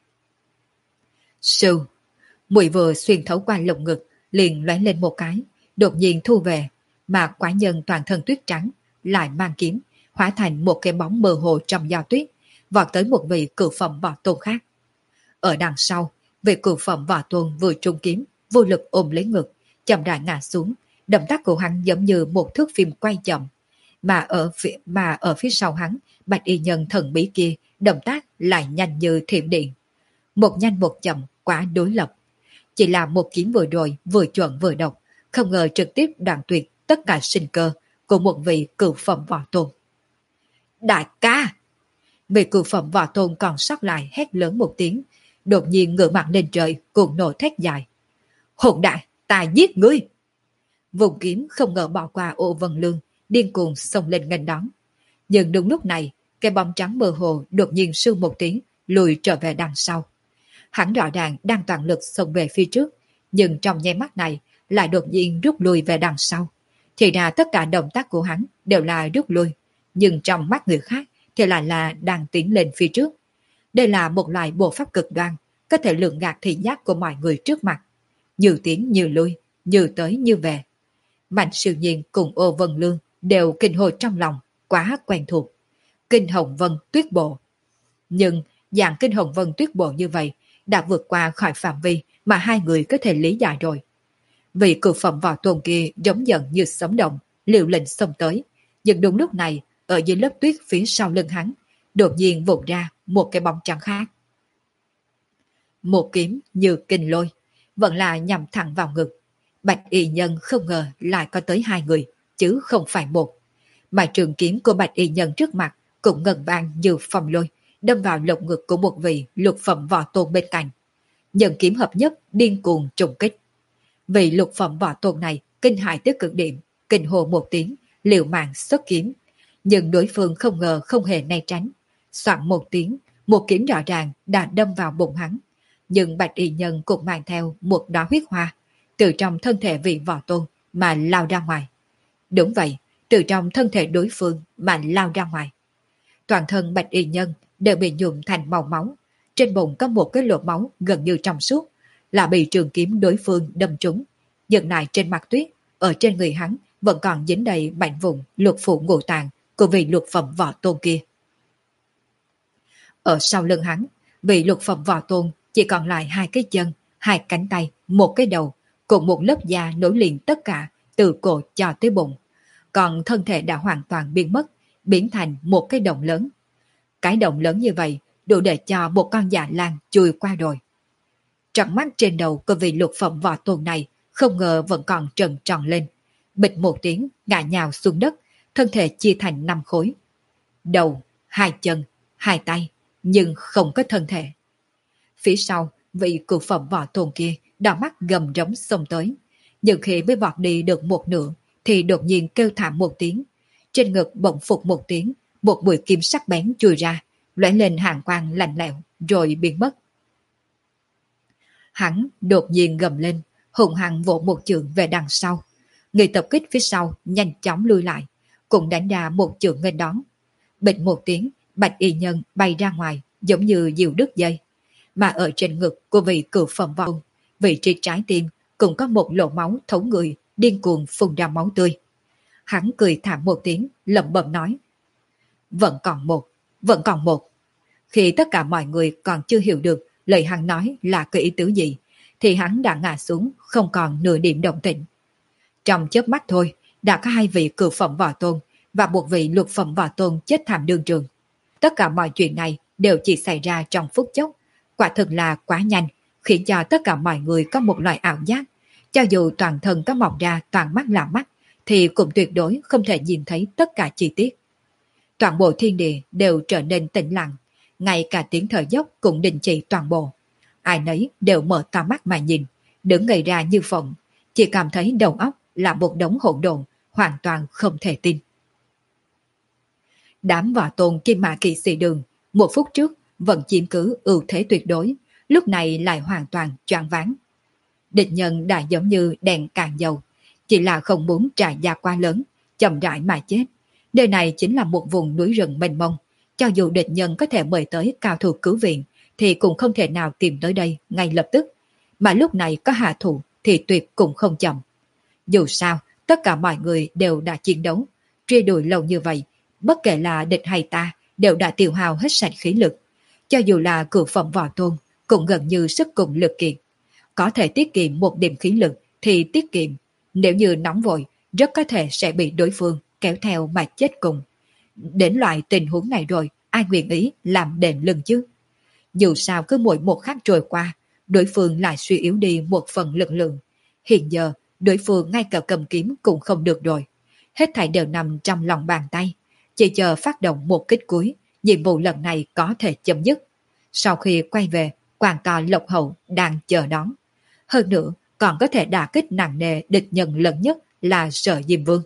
Sư, mũi vừa xuyên thấu qua lồng ngực, liền lóe lên một cái, đột nhiên thu về, mà quả nhân toàn thân tuyết trắng lại mang kiếm, hóa thành một cái bóng mơ hồ trong gió tuyết, vọt tới một vị cửu phẩm võ tôn khác. Ở đằng sau, vị cửu phẩm võ tôn vừa trung kiếm, vô lực ôm lấy ngực, chậm rãi ngã xuống, động tác của hắn giống như một thước phim quay chậm, mà ở phía, mà ở phía sau hắn, bạch y nhân thần bí kia, động tác lại nhanh như thiểm điện. Một nhanh một chậm, quá đối lập. Chỉ là một kiếm vừa rồi, vừa chuẩn vừa độc, không ngờ trực tiếp đoạn tuyệt tất cả sinh cơ của một vị cửu phẩm võ tôn. Đại ca! Vị cửu phẩm võ tôn còn sót lại hét lớn một tiếng, đột nhiên ngửa mặt lên trời, cuồng nổ thét dài. Hỗn đại, ta giết ngươi! Vùng kiếm không ngờ bỏ qua Ô Vân Lương, điên cuồng xông lên nghênh đón. Nhưng đúng lúc này, cái bóng trắng mơ hồ đột nhiên sưu một tiếng, lùi trở về đằng sau. Hắn rõ ràng đang toàn lực xông về phía trước, nhưng trong nháy mắt này lại đột nhiên rút lui về đằng sau. Thì ra tất cả động tác của hắn đều là rút lui, nhưng trong mắt người khác thì lại là đang tiến lên phía trước. Đây là một loại bộ pháp cực đoan, có thể lường gạt thị giác của mọi người trước mặt. Như tiến như lui, như tới như về. Mạnh Siêu Nhiên cùng Ô Vân Lương đều kinh hồi trong lòng, quá quen thuộc. Kinh Hồng Vân Tuyết Bộ. Nhưng dạng Kinh Hồng Vân Tuyết Bộ như vậy đã vượt qua khỏi phạm vi mà hai người có thể lý giải rồi. Vị cửu phẩm võ tôn kia giống giận như sấm động, liều lệnh xông tới, Nhưng đúng lúc này, ở dưới lớp tuyết phía sau lưng hắn, đột nhiên vụt ra một cái bóng trắng khác. Một kiếm như kinh lôi, vẫn là nhằm thẳng vào ngực. Bạch y nhân không ngờ lại có tới hai người, chứ không phải một. Mà trường kiếm của bạch y nhân trước mặt cũng ngân vang như phong lôi, đâm vào lồng ngực của một vị lục phẩm võ tôn bên cạnh. Nhận kiếm hợp nhất điên cuồng trùng kích. Vị lục phẩm võ tôn này kinh hại tới cực điểm, kinh hồ một tiếng, liều mạng xuất kiếm. Nhưng đối phương không ngờ không hề né tránh. Soạn một tiếng, một kiếm rõ ràng đã đâm vào bụng hắn. Nhưng bạch y nhân cũng mang theo một đóa huyết hoa từ trong thân thể vị võ tôn mà lao ra ngoài. Đúng vậy, từ trong thân thể đối phương mà lao ra ngoài. Toàn thân bạch y nhân đều bị nhuộm thành màu máu. Trên bụng có một cái lỗ máu gần như trong suốt, là bị trường kiếm đối phương đâm trúng. Dừng lại trên mặt tuyết, ở trên người hắn vẫn còn dính đầy mảnh vụn lục phủ ngũ tạng của vị lục phẩm võ tôn kia. Ở sau lưng hắn, vị lục phẩm võ tôn chỉ còn lại hai cái chân, hai cánh tay, một cái đầu, cùng một lớp da nối liền tất cả từ cổ cho tới bụng. Còn thân thể đã hoàn toàn biến mất, biến thành một cái động lớn. Cái động lớn như vậy đủ để cho một con dạ lan chui qua rồi. Trọn mắt trên đầu của vị lục phẩm võ tôn này không ngờ vẫn còn trần tròn lên. Bịch một tiếng ngã nhào xuống đất, thân thể chia thành năm khối. Đầu, hai chân, hai tay, nhưng không có thân thể. Phía sau, vị cửu phẩm võ tôn kia đỏ mắt gầm rống xông tới. Nhưng khi mới vọt đi được một nửa thì đột nhiên kêu thảm một tiếng. Trên ngực bỗng phục một tiếng, một mũi kim sắc bén chui ra, lóe lên hàng quang lạnh lẽo rồi biến mất. Hắn đột nhiên gầm lên, hùng hăng vỗ một chưởng về đằng sau. Người tập kích phía sau nhanh chóng lui lại, cũng đánh ra một chưởng nghênh đón. Bịch một tiếng, bạch y nhân bay ra ngoài giống như diều đứt dây. Mà ở trên ngực của vị cửu phẩm võ tôn, vị trí trái tim cũng có một lỗ máu thấu người điên cuồng phun ra máu tươi. Hắn cười thảm một tiếng, lẩm bẩm nói: vẫn còn một, vẫn còn một. Khi tất cả mọi người còn chưa hiểu được lời hắn nói là cái ý tứ gì, thì hắn đã ngã xuống, không còn nửa điểm động tĩnh. Trong chớp mắt thôi, đã có hai vị cửu phẩm võ tôn và một vị lục phẩm võ tôn chết thảm đương trường. Tất cả mọi chuyện này đều chỉ xảy ra trong phút chốc, quả thực là quá nhanh, khiến cho tất cả mọi người có một loại ảo giác. Cho dù toàn thân có mọc ra toàn mắt là mắt, thì cũng tuyệt đối không thể nhìn thấy tất cả chi tiết. Toàn bộ thiên địa đều trở nên tĩnh lặng, ngay cả tiếng thở dốc cũng đình chỉ toàn bộ. Ai nấy đều mở to mắt mà nhìn, đứng ngây ra như phộng, chỉ cảm thấy đầu óc là một đống hỗn độn, hoàn toàn không thể tin. Đám võ tôn kim mã kỵ sĩ đường, một phút trước vẫn chiếm cứ ưu thế tuyệt đối, lúc này lại hoàn toàn choáng váng. Địch nhân đã giống như đèn cạn dầu, chỉ là không muốn trả giá quá lớn, chậm rãi mà chết. Nơi này chính là một vùng núi rừng mênh mông, cho dù địch nhân có thể mời tới cao thủ cứu viện, thì cũng không thể nào tìm tới đây ngay lập tức. Mà lúc này có hạ thủ thì tuyệt cũng không chậm. Dù sao, tất cả mọi người đều đã chiến đấu, truy đuổi lâu như vậy, bất kể là địch hay ta, đều đã tiêu hao hết sạch khí lực. Cho dù là cửu phẩm võ tôn, cũng gần như sức cùng lực kiệt. Có thể tiết kiệm một điểm khí lực thì tiết kiệm, nếu như nóng vội, rất có thể sẽ bị đối phương kéo theo mà chết cùng. Đến loại tình huống này rồi, ai nguyện ý làm đền lưng chứ? Dù sao cứ mỗi một khắc trôi qua, đối phương lại suy yếu đi một phần lực lượng. Hiện giờ, đối phương ngay cả cầm kiếm cũng không được rồi. Hết thảy đều nằm trong lòng bàn tay. Chỉ chờ phát động một kích cuối, nhiệm vụ lần này có thể chấm dứt. Sau khi quay về, quan to Lộc Hậu đang chờ đón. Hơn nữa, còn có thể đả kích nặng nề địch nhân lớn nhất là Sở Diêm Vương.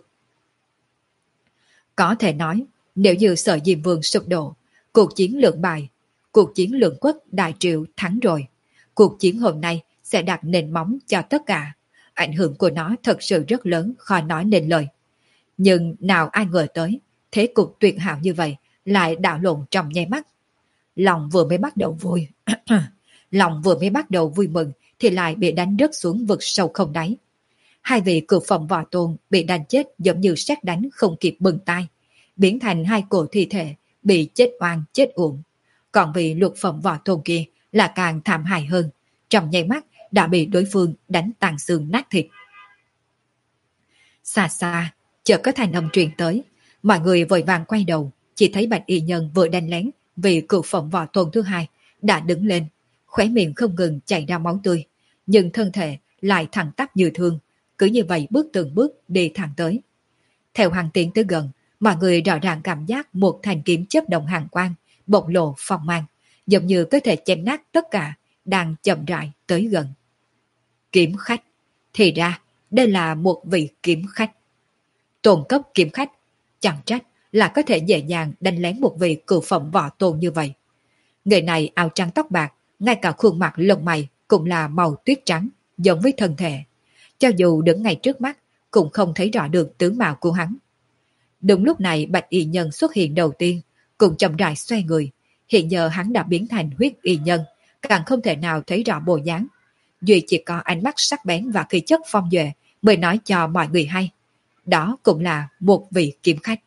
Có thể nói, nếu như Sở Diêm Vương sụp đổ, cuộc chiến lượng bài, cuộc chiến lượng quốc đại triệu thắng rồi. Cuộc chiến hôm nay sẽ đặt nền móng cho tất cả. Ảnh hưởng của nó thật sự rất lớn, khó nói nên lời. Nhưng nào ai ngờ tới, thế cục tuyệt hảo như vậy lại đảo lộn trong nháy mắt. Lòng vừa mới bắt đầu vui, lòng vừa mới bắt đầu vui mừng thì lại bị đánh rớt xuống vực sâu không đáy. Hai vị cửu phẩm võ tôn bị đánh chết giống như sét đánh không kịp bừng tay, biến thành hai cổ thi thể bị chết oan chết uổng. Còn vị lục phẩm võ tôn kia là càng thảm hại hơn, trong nháy mắt đã bị đối phương đánh tàn xương nát thịt. Xa xa, chợt có thanh âm truyền tới, Mọi người vội vàng quay đầu, chỉ thấy Bạch Y Nhân vừa đánh lén vì cựu phẩm võ tôn thứ hai đã đứng lên, khóe miệng không ngừng chảy ra máu tươi, nhưng thân thể lại thẳng tắp như thương, cứ như vậy bước từng bước đi thẳng tới. Theo hàng tiến tới gần, mọi người rõ ràng cảm giác một thanh kiếm chớp động hàng quang, bộc lộ phong mang, giống như có thể chém nát tất cả, đang chậm rãi tới gần. Kiếm khách, thì ra đây là một vị kiếm khách. Tôn cấp kiếm khách, chẳng trách là có thể dễ dàng đánh lén một vị cửu phẩm võ tôn như vậy. Người này áo trắng tóc bạc, ngay cả khuôn mặt lông mày cũng là màu tuyết trắng, giống với thân thể. Cho dù đứng ngay trước mắt, cũng không thấy rõ được tướng mạo của hắn. Đúng lúc này Bạch Y Nhân xuất hiện đầu tiên, cùng chậm rãi xoay người. Hiện giờ hắn đã biến thành huyết y nhân, càng không thể nào thấy rõ bộ dáng. Duy chỉ có ánh mắt sắc bén và khí chất phong duệ mới nói cho mọi người hay. Đó cũng là một vị kiếm khách.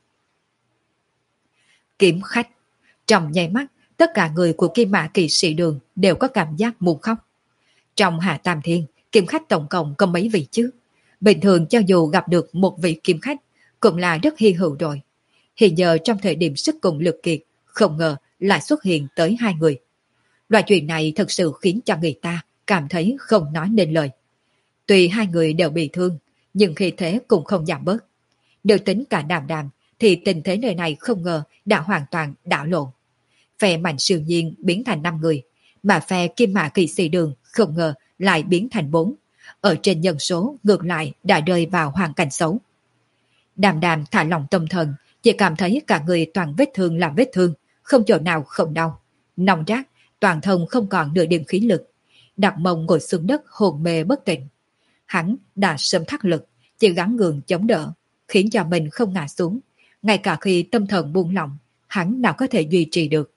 Kiếm khách. Trong nháy mắt, tất cả người của Kim Mã Kỵ Sĩ Đường đều có cảm giác muốn khóc. Trong Hạ Tam Thiên, kiếm khách tổng cộng có mấy vị chứ? Bình thường cho dù gặp được một vị kiếm khách, cũng là rất hy hữu rồi. Hiện giờ trong thời điểm sức cùng lực kiệt, không ngờ lại xuất hiện tới hai người. Loại chuyện này thật sự khiến cho người ta cảm thấy không nói nên lời. Tuy hai người đều bị thương, nhưng khi thế cũng không giảm bớt. Nếu tính cả Đàm Đàm, thì tình thế nơi này không ngờ đã hoàn toàn đảo lộn. Phe Mạnh Siêu Nhiên biến thành năm người, mà phe Kim Mã Kỵ Sĩ Đường không ngờ lại biến thành bốn. Ở trên nhân số ngược lại đã rơi vào hoàn cảnh xấu. Đàm Đàm thả lòng tâm thần, chỉ cảm thấy cả người toàn vết thương là vết thương, không chỗ nào không đau. Nòng rác, toàn thân không còn nửa điểm khí lực. Đặt mông ngồi xuống đất hồn mê bất tỉnh. Hắn đã sớm thắt lực, chỉ gắng gượng chống đỡ, khiến cho mình không ngã xuống. Ngay cả khi tâm thần buông lỏng, hắn nào có thể duy trì được.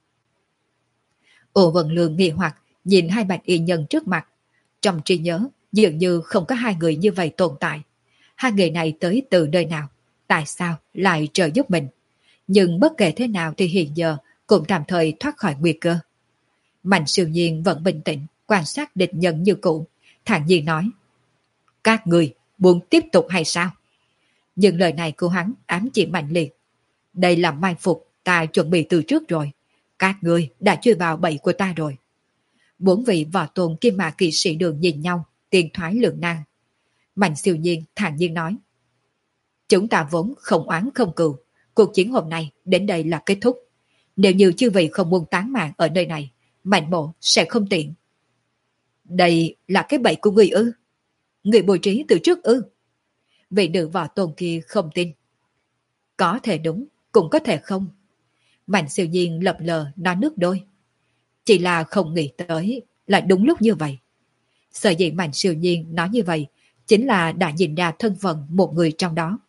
Ổ Vân Lương nghi hoặc nhìn hai Bạch Y Nhân trước mặt. Trong trí nhớ, dường như không có hai người như vậy tồn tại. Hai người này tới từ nơi nào? Tại sao lại trợ giúp mình? Nhưng bất kể thế nào thì hiện giờ cũng tạm thời thoát khỏi nguy cơ. Mạnh Siêu Nhiên vẫn bình tĩnh, quan sát địch nhân như cũ, thản nhiên nói: Các người muốn tiếp tục hay sao? Nhưng lời này của hắn ám chỉ mạnh liệt. Đây là mai phục ta chuẩn bị từ trước rồi. Các người đã chui vào bẫy của ta rồi. Bốn vị võ tôn Kim Mã Kỵ Sĩ Đường nhìn nhau, tiền thoái lưỡng nan. Mạnh Siêu Nhiên thản nhiên nói: Chúng ta vốn không oán không cừu, cuộc chiến hôm nay đến đây là kết thúc. Nếu như chư vị không muốn tán mạng ở nơi này, Mạnh Mộ sẽ không tiện. Đây là cái bẫy của người ư? Người bố trí từ trước ư? Vị nữ võ tôn kia không tin. Có thể đúng, cũng có thể không. Mạnh Siêu Nhiên lập lờ nói nước đôi. Chỉ là không nghĩ tới là đúng lúc như vậy. Sở dĩ Mạnh Siêu Nhiên nói như vậy chính là đã nhìn ra thân phận một người trong đó.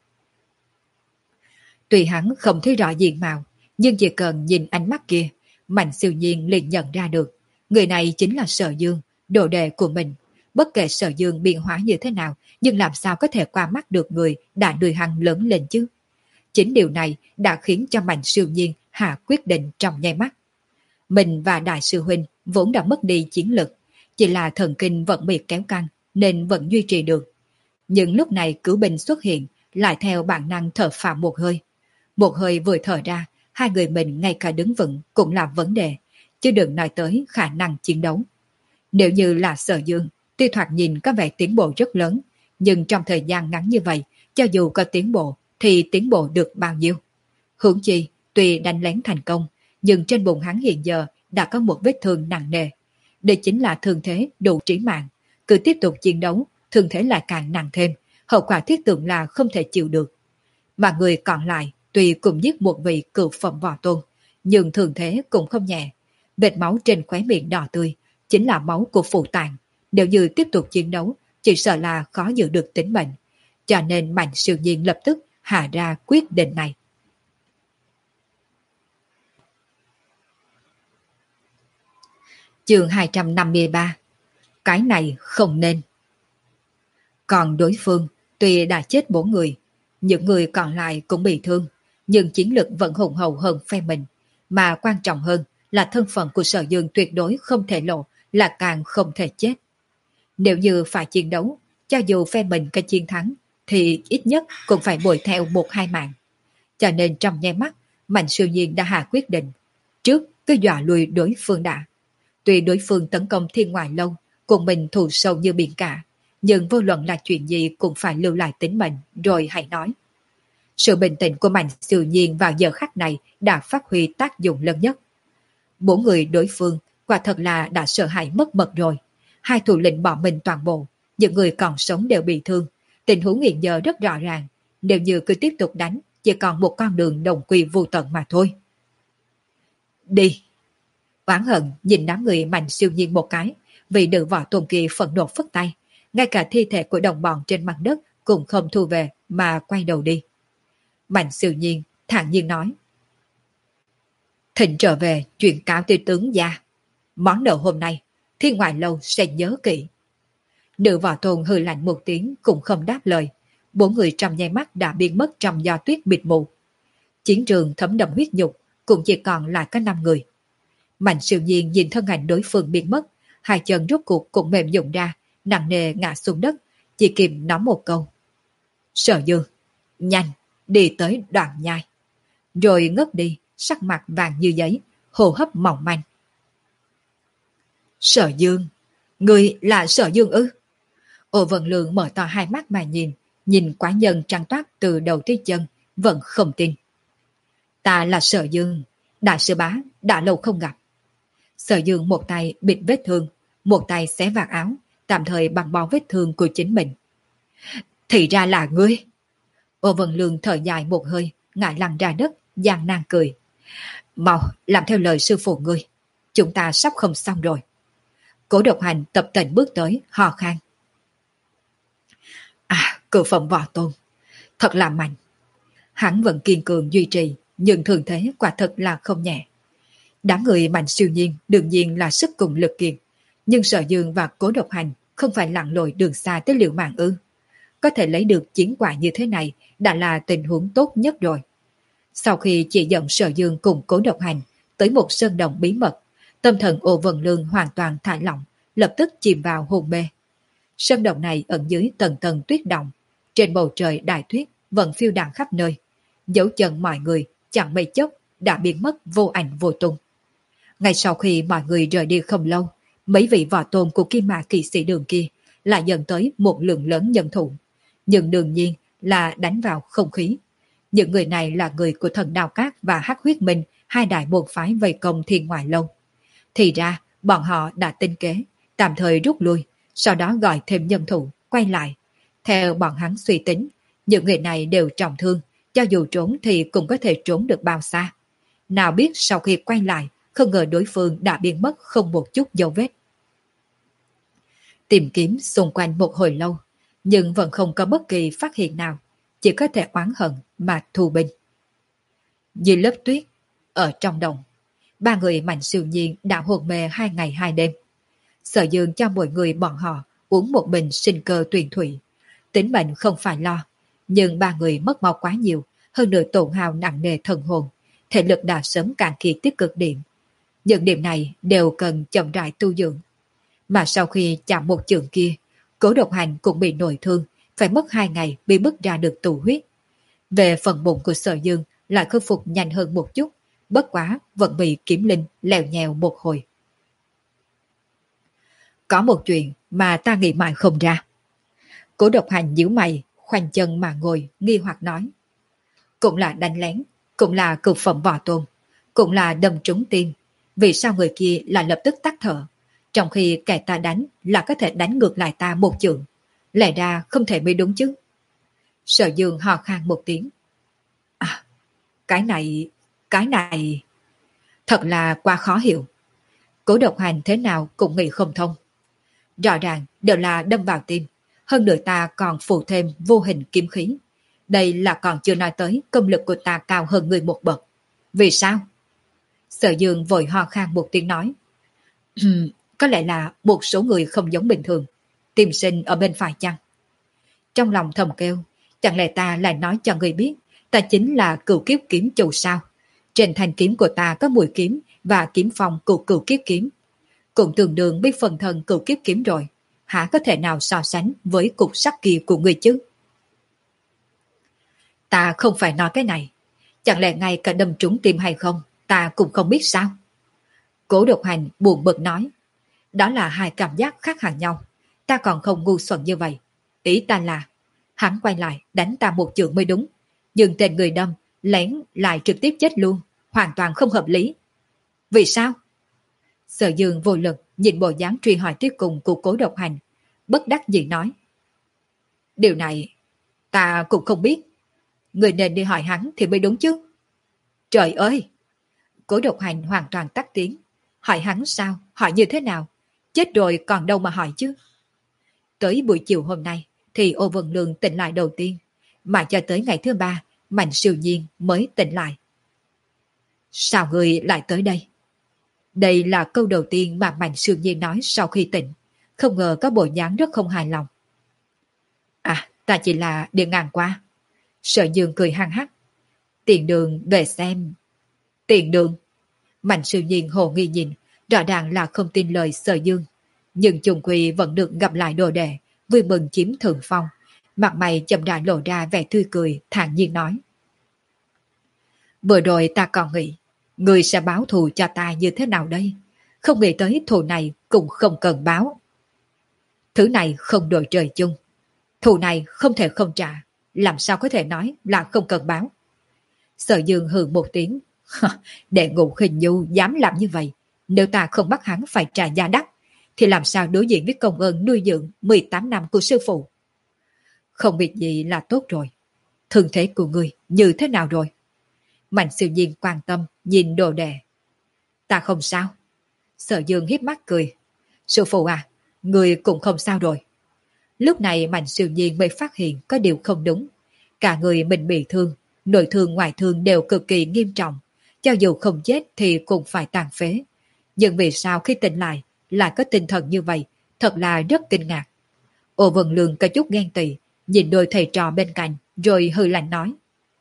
Tuy hắn không thấy rõ diện mạo, nhưng chỉ cần nhìn ánh mắt kia, Mạnh Siêu Nhiên liền nhận ra được người này chính là Sở Dương, đồ đệ của mình. Bất kể Sở Dương biến hóa như thế nào, nhưng làm sao có thể qua mắt được người đã nuôi hắn lớn lên chứ? Chính điều này đã khiến cho Mạnh Siêu Nhiên hạ quyết định trong nháy mắt. Mình và Đại sư Huynh vốn đã mất đi chiến lực, chỉ là thần kinh vẫn bị kéo căng nên vẫn duy trì được. Nhưng lúc này cứu binh xuất hiện, lại theo bản năng thở phào một hơi. Một hơi vừa thở ra, hai người mình ngay cả đứng vững cũng là vấn đề, chứ đừng nói tới khả năng chiến đấu. Nếu như là Sở Dương, tuy thoạt nhìn có vẻ tiến bộ rất lớn, nhưng trong thời gian ngắn như vậy, cho dù có tiến bộ, thì tiến bộ được bao nhiêu? Huống chi, tuy đánh lén thành công, nhưng trên bụng hắn hiện giờ đã có một vết thương nặng nề. Đây chính là thương thế đủ trí mạng. Cứ tiếp tục chiến đấu, thương thế lại càng nặng thêm, hậu quả thiết tưởng là không thể chịu được. Mà người còn lại, tuy cùng giết một vị cựu phẩm võ tôn, nhưng thương thế cũng không nhẹ. Vệt máu trên khóe miệng đỏ tươi, chính là máu của phụ tạng. Nếu như tiếp tục chiến đấu, chỉ sợ là khó giữ được tính mệnh. Cho nên Mạnh Siêu Nhiên lập tức hạ ra quyết định này. Chương hai trăm năm mươi ba. Cái này không nên. Còn đối phương, tuy đã chết bốn người, những người còn lại cũng bị thương, nhưng chiến lực vẫn hùng hậu hơn phe mình. Mà quan trọng hơn là thân phận của Sở Dương tuyệt đối không thể lộ, là càng không thể chết. Nếu như phải chiến đấu, cho dù phe mình có chiến thắng, thì ít nhất cũng phải bồi theo một hai mạng. cho nên trong nháy mắt, Mạnh Siêu Nhiên đã hạ quyết định. Trước cứ dọa lùi đối phương đã. Tuy đối phương tấn công Thiên Ngoại Lâu, cùng mình thù sâu như biển cả, nhưng vô luận là chuyện gì cũng phải lưu lại tính mệnh, rồi hãy nói. Sự bình tĩnh của Mạnh Siêu Nhiên vào giờ khắc này đã phát huy tác dụng lớn nhất. Bốn người đối phương quả thật là đã sợ hãi mất mật rồi. Hai thủ lĩnh bỏ mình toàn bộ, những người còn sống đều bị thương. Tình huống hiện giờ rất rõ ràng, nếu như cứ tiếp tục đánh, chỉ còn một con đường đồng quy vô tận mà thôi. Đi! Oán hận nhìn đám người Mạnh Siêu Nhiên một cái, vì nữ võ tôn kia phẫn nộ phất tay, ngay cả thi thể của đồng bọn trên mặt đất cũng không thu về mà quay đầu đi. Mạnh Siêu Nhiên thản nhiên nói: Thịnh trở về chuyện cáo tiêu tướng gia, món nợ hôm nay Thiên Ngoại Lâu sẽ nhớ kỹ. Nữ võ tôn hừ lạnh một tiếng cũng không đáp lời. Bốn người trong nháy mắt đã biến mất trong gió tuyết bịt mù. Chiến trường thấm đẫm huyết nhục, cũng chỉ còn lại có năm người. Mạnh Siêu Nhiên nhìn thân ảnh đối phương biến mất, hai chân rút cuộc cũng mềm nhũn ra, nặng nề ngã xuống đất, chỉ kịp nói một câu: Sở Dương, nhanh đi tới Đoạn Nhai. Rồi ngất đi, sắc mặt vàng như giấy, hô hấp mỏng manh. Sở Dương, người là Sở Dương ư? Ô Vân Lượng mở to hai mắt mà nhìn, nhìn quái nhân trắng toát từ đầu tới chân, vẫn không tin. Ta là Sở Dương, đại sư bá, đã lâu không gặp. Sở Dương một tay bịt vết thương, một tay xé vạt áo, tạm thời băng bó vết thương của chính mình. Thì ra là ngươi. Ô Vân Lượng thở dài một hơi, ngã lăn ra đất, gian nan cười. Mau, làm theo lời sư phụ ngươi. Chúng ta sắp không xong rồi. Cố Độc Hành tập tễnh bước tới, hò khan. À, cửu phẩm võ tôn, thật là mạnh. Hắn vẫn kiên cường duy trì, nhưng thường thế quả thật là không nhẹ. Đám người Mạnh Siêu Nhiên đương nhiên là sức cùng lực kiệt, nhưng Sở Dương và Cố Độc Hành không phải lặn lội đường xa tới liều mạng ư. Có thể lấy được chiến quả như thế này đã là tình huống tốt nhất rồi. Sau khi chỉ dẫn Sở Dương cùng Cố Độc Hành tới một sơn động bí mật, tâm thần Ô Vân Lương hoàn toàn thả lỏng, lập tức chìm vào hôn mê. Sơn động này ẩn dưới tầng tầng tuyết động, trên bầu trời đại tuyết vẫn phiêu đãng khắp nơi. Dấu chân mọi người chẳng mấy chốc đã biến mất vô ảnh vô tung. Ngay sau khi mọi người rời đi không lâu, mấy vị võ tôn của Kim Mã Kỵ Sĩ Đường kia lại dẫn tới một lượng lớn nhân thủ, nhưng đương nhiên là đánh vào không khí. Những người này là người của Thần Đao Các và Hắc Huyết Minh, hai đại môn phái vây công Thiên Ngoại Lâu. Thì ra bọn họ đã tính kế, tạm thời rút lui, sau đó gọi thêm nhân thủ, quay lại. Theo bọn hắn suy tính, những người này đều trọng thương, cho dù trốn thì cũng có thể trốn được bao xa. Nào biết sau khi quay lại, không ngờ đối phương đã biến mất không một chút dấu vết. Tìm kiếm xung quanh một hồi lâu, nhưng vẫn không có bất kỳ phát hiện nào, chỉ có thể oán hận mà thù binh. Dưới lớp tuyết, ở trong đồng, ba người Mạnh Siêu Nhiên đã hôn mê hai ngày hai đêm. Sở Dương cho mọi người bọn họ uống một bình sinh cơ tuyền thủy. Tính mệnh không phải lo, nhưng ba người mất máu quá nhiều, hơn nữa tổn hao nặng nề thần hồn, thể lực đã sớm cạn kiệt tới cực điểm. Những điểm này đều cần chậm rãi tu dưỡng. Mà sau khi chạm một chưởng kia, Cố Độc Hành cũng bị nội thương, phải mất hai ngày bị bứt ra được tụ huyết. Về phần bụng của Sở Dương lại khôi phục nhanh hơn một chút, bất quá vẫn bị kiếm linh lèo nhèo một hồi. Có một chuyện mà ta nghĩ mãi không ra. Cố Độc Hành nhíu mày, khoanh chân mà ngồi, nghi hoặc nói. Cũng là đánh lén, cũng là cực phẩm võ tôn, cũng là đâm trúng tim. Vì sao người kia lại lập tức tắt thở, trong khi kẻ ta đánh là có thể đánh ngược lại ta một chưởng? Lẽ ra không thể mới đúng chứ. Sở Dương hò khan một tiếng. À, cái này, cái này... Thật là quá khó hiểu. Cố Độc Hành thế nào cũng nghĩ không thông. Rõ ràng đều là đâm vào tim, hơn nữa ta còn phụ thêm vô hình kiếm khí. Đây là còn chưa nói tới công lực của ta cao hơn người một bậc. Vì sao? Sở Dương vội ho khan một tiếng nói. Có lẽ là một số người không giống bình thường. Tìm sinh ở bên phải chăng? Trong lòng thầm kêu, chẳng lẽ ta lại nói cho người biết ta chính là cửu kiếp kiếm chủ sao? Trên thanh kiếm của ta có mùi kiếm và kiếm phong của cửu kiếp kiếm. Cũng tương đương biết phần thân cửu kiếp kiếm rồi. Hả có thể nào so sánh với cục sắt kia của người chứ? Ta không phải nói cái này. Chẳng lẽ ngay cả đâm trúng tim hay không, ta cũng không biết sao? Cố Độc Hành buồn bực nói. Đó là hai cảm giác khác hẳn nhau. Ta còn không ngu xuẩn như vậy. Ý ta là, hắn quay lại đánh ta một chưởng mới đúng. Nhưng tên người đâm, lén lại trực tiếp chết luôn. Hoàn toàn không hợp lý. Vì sao? Sở Dương vô lực nhìn bộ dáng truy hỏi tiếp cùng của Cố Độc Hành. Bất đắc dĩ nói. Điều này ta cũng không biết. Người nên đi hỏi hắn thì mới đúng chứ. Trời ơi! Cố Độc Hành hoàn toàn tắt tiếng. Hỏi hắn sao? Hỏi như thế nào? Chết rồi còn đâu mà hỏi chứ. Tới buổi chiều hôm nay thì Ô Vân Lương tỉnh lại đầu tiên. Mà cho tới ngày thứ ba, Mạnh Siêu Nhiên mới tỉnh lại. Sao người lại tới đây? Đây là câu đầu tiên mà Mạnh Siêu Nhiên nói sau khi tỉnh. Không ngờ có bộ dáng rất không hài lòng. À, ta chỉ là đi ngang qua. Sở Dương cười hăng hắc. Tiền đường về xem. Tiền đường. Mạnh Siêu Nhiên hồ nghi nhìn, rõ ràng là không tin lời Sở Dương. Nhưng chung quy vẫn được gặp lại đồ đệ, vui mừng chiếm thượng phong. Mặt mày chậm rãi lộ ra vẻ tươi cười, thản nhiên nói. Vừa rồi ta còn nghĩ, người sẽ báo thù cho ta như thế nào đây? Không nghĩ tới thù này cũng không cần báo. Thứ này không đổi trời chung. Thù này không thể không trả, làm sao có thể nói là không cần báo. Sở Dương hừ một tiếng. Đệ Ngũ Khinh Nhu dám làm như vậy, nếu ta không bắt hắn phải trả giá đắt, thì làm sao đối diện với công ơn nuôi dưỡng mười tám năm của sư phụ? Không việc gì là tốt rồi. Thương thế của người như thế nào rồi? Mạnh Siêu Nhiên quan tâm nhìn đồ đệ. Ta không sao. Sở Dương hiếp mắt cười. Sư phụ à, người cũng không sao rồi. Lúc này Mạnh Siêu Nhiên mới phát hiện có điều không đúng. Cả người mình bị thương, nội thương ngoại thương đều cực kỳ nghiêm trọng. Cho dù không chết thì cũng phải tàn phế. Nhưng vì sao khi tỉnh lại lại có tinh thần như vậy, thật là rất kinh ngạc. Ô Vân Lương có chút ghen tị, nhìn đôi thầy trò bên cạnh, rồi hừ lạnh nói.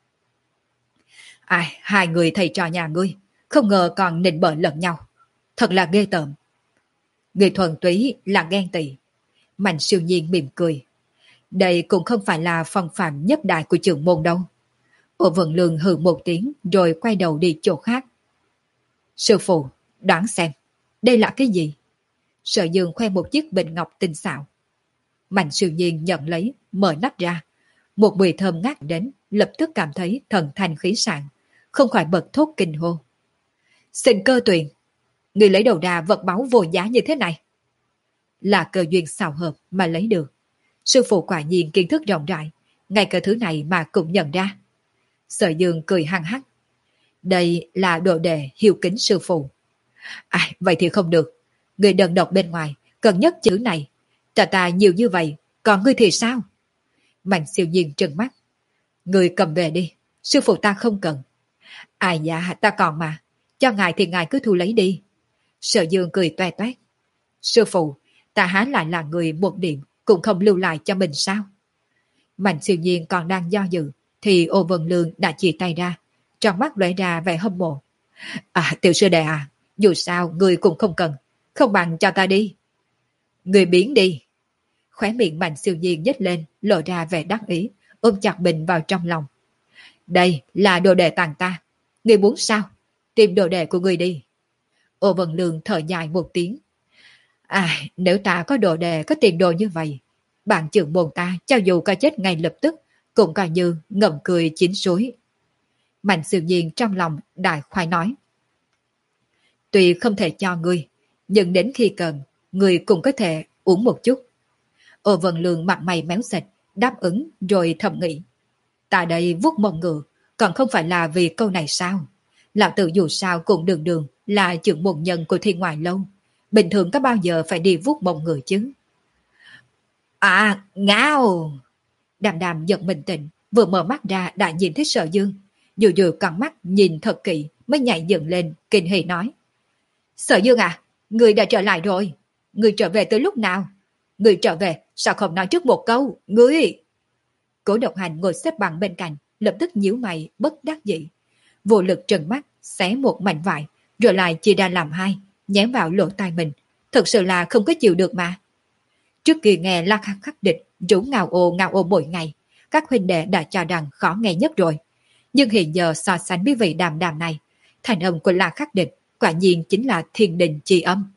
Ai, hai người thầy trò nhà ngươi, không ngờ còn nịnh bợ lẫn nhau. Thật là ghê tởm. Người thuần túy là ghen tị. Mạnh Siêu Nhiên mỉm cười. Đây cũng không phải là phong phạm nhất đại của trưởng môn đâu. Ô Vân Lương hừ một tiếng rồi quay đầu đi chỗ khác. Sư phụ, đoán xem, đây là cái gì? Sở Dương khoe một chiếc bình ngọc tinh xảo. Mạnh Siêu Nhiên nhận lấy, mở nắp ra. Một mùi thơm ngát đến, lập tức cảm thấy thần thanh khí sảng, không khỏi bật thốt kinh hô. Xin cơ tuyền, người lấy đầu ra vật báu vô giá như thế này. Là cơ duyên xào hợp mà lấy được. Sư phụ quả nhiên kiến thức rộng rãi, ngay cả thứ này mà cũng nhận ra. Sở Dương cười hăng hắc. Đây là đồ đệ hiếu kính sư phụ. À, vậy thì không được. Người đần độc bên ngoài, cần nhất chữ này. Trả ta nhiều như vậy, còn ngươi thì sao? Mạnh Siêu Nhiên trừng mắt. Người cầm về đi, sư phụ ta không cần. Ai dạ, ta còn mà. Cho ngài thì ngài cứ thu lấy đi. Sở Dương cười toe toét. Sư phụ, ta há lại là người một điểm cũng không lưu lại cho mình sao? Mạnh Siêu Nhiên còn đang do dự, thì Ô Vân Lương đã chỉ tay ra, trong mắt lóe ra vẻ hâm mộ. À, tiểu sư đệ à, dù sao người cũng không cần, không bằng cho ta đi. Người biến đi. Khóe miệng Mạnh Siêu Nhiên nhếch lên, lộ ra vẻ đắc ý, ôm chặt bình vào trong lòng. Đây là đồ đệ tặng ta. Người muốn sao? Tìm đồ đệ của người đi. Ô Vân Lương thở dài một tiếng. À, nếu ta có đồ đệ có tiền đồ như vậy, bạn trưởng môn ta cho dù có chết ngay lập tức, cũng coi như ngậm cười chín suối. Mạnh Siêu Nhiên trong lòng đại khoái nói. Tuy không thể cho ngươi, nhưng đến khi cần, ngươi cũng có thể uống một chút. Ô Vân Lương mặt mày méo sạch, đáp ứng rồi thầm nghĩ. Ta đây vuốt mông ngựa, còn không phải là vì câu này sao? Lão tử dù sao cũng đường đường là trưởng môn nhân của Thiên Ngoại Lâu. Bình thường có bao giờ phải đi vuốt mông ngựa chứ? À, ngao! Đàm đàm giật mình tỉnh, vừa mở mắt ra đã nhìn thấy Sở Dương. Dù dù con mắt nhìn thật kỹ mới nhảy dựng lên, kinh hỉ nói. Sở Dương à, người đã trở lại rồi. Người trở về từ lúc nào? Người trở về, sao không nói trước một câu? Người! Cố Độc Hành ngồi xếp bằng bên cạnh, lập tức nhíu mày, bất đắc dĩ. Vô lực trừng mắt, xé một mảnh vải, rồi lại chia ra làm hai, nhém vào lỗ tai mình. Thật sự là không có chịu được mà. Trước kia nghe La Khắc Khắc địch, rủ ngào ô ngào ô mỗi ngày, các huynh đệ đã cho rằng khó nghe nhất rồi. Nhưng hiện giờ so sánh với vị Đàm Đàm này, thành âm của La Khắc Địch quả nhiên chính là thiên đình chi âm.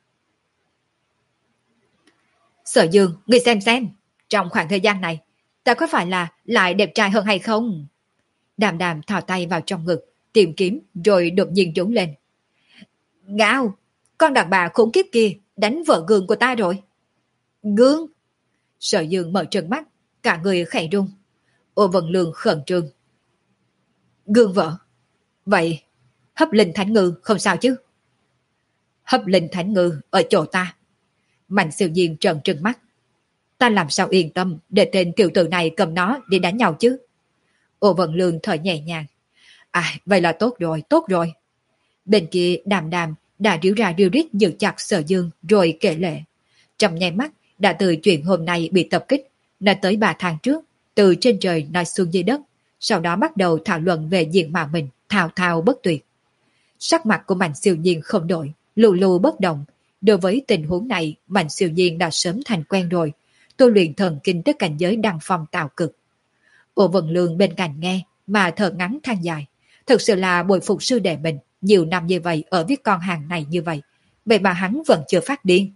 Sở Dương, ngươi xem xem, trong khoảng thời gian này, ta có phải là lại đẹp trai hơn hay không? Đàm Đàm thò tay vào trong ngực, tìm kiếm rồi đột nhiên trốn lên. Ngao, con đàn bà khủng khiếp kia đánh vợ gương của ta rồi. Gương? Sở Dương mở trừng mắt, cả người khẽ run. Ô Vân Lương khẩn trương. Gương vợ? Vậy Hấp Linh Thánh Ngư không sao chứ? Hấp Linh Thánh Ngư ở chỗ ta. Mạnh Siêu Diên trợn trừng mắt. Ta làm sao yên tâm để tên tiểu tử này cầm nó đi đánh nhau chứ? Ô Vân Lương thở nhẹ nhàng. À, vậy là tốt rồi, tốt rồi. Bên kia Đàm Đàm đã ríu ra ríu rít giữ chặt Sở Dương rồi kể lệ. Trong nháy mắt đã từ chuyện hôm nay bị tập kích, nói tới ba tháng trước, từ trên trời nói xuống dưới đất, sau đó bắt đầu thảo luận về diện mạo mình, thao thao bất tuyệt. Sắc mặt của Mạnh Siêu Nhiên không đổi, lù lù bất động. Đối với tình huống này, Mạnh Siêu Nhiên đã sớm thành quen rồi, tu luyện thần kinh tới cảnh giới đăng phong tạo cực. Ô Vân Lương bên cạnh nghe mà thở ngắn than dài, thực sự là bồi phục sư đệ mình, nhiều năm như vậy ở với con hàng này như vậy, vậy mà hắn vẫn chưa phát điên.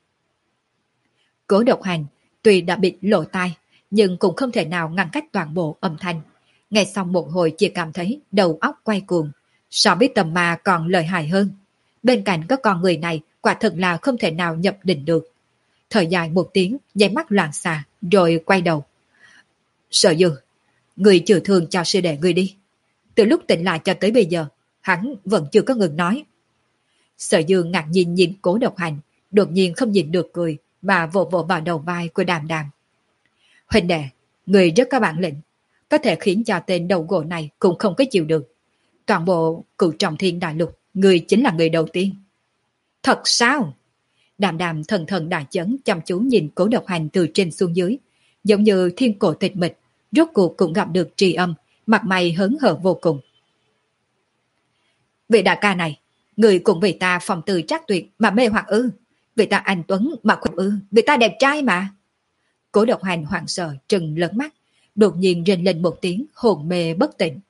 Cố Độc Hành tuy đã bị lộ tai, nhưng cũng không thể nào ngăn cách toàn bộ âm thanh. Nghe xong một hồi chỉ cảm thấy đầu óc quay cuồng, so với tầm ma còn lợi hại hơn. Bên cạnh có con người này quả thực là không thể nào nhập định được. Thời dài một tiếng, dây mắt loạn xạ, rồi quay đầu. Sở Dương, người chữa thương cho sư đệ người đi. Từ lúc tỉnh lại cho tới bây giờ, hắn vẫn chưa có ngừng nói. Sở Dương ngạc nhiên nhìn Cố Độc Hành, đột nhiên không nhìn được cười, mà vỗ vỗ vào đầu vai của Đàm Đàm. Huynh đệ, người rất có bản lĩnh, có thể khiến cho tên đầu gỗ này cũng không có chịu được. Toàn bộ cửu trọng thiên đại lục, người chính là người đầu tiên. Thật sao? Đàm Đàm thần thần đại chấn chăm chú nhìn Cố Độc Hành từ trên xuống dưới, giống như thiên cổ tịch mịch, rốt cuộc cũng gặp được tri âm, mặt mày hớn hở vô cùng. Vị đại ca này, người cùng vì ta phòng từ trác tuyệt mà mê hoặc ư? Vì ta anh tuấn mà khỏe ư? Vì ta đẹp trai mà? Cố Độc Hành hoảng sợ trừng lớn mắt, đột nhiên rên lên một tiếng hồn mê bất tỉnh.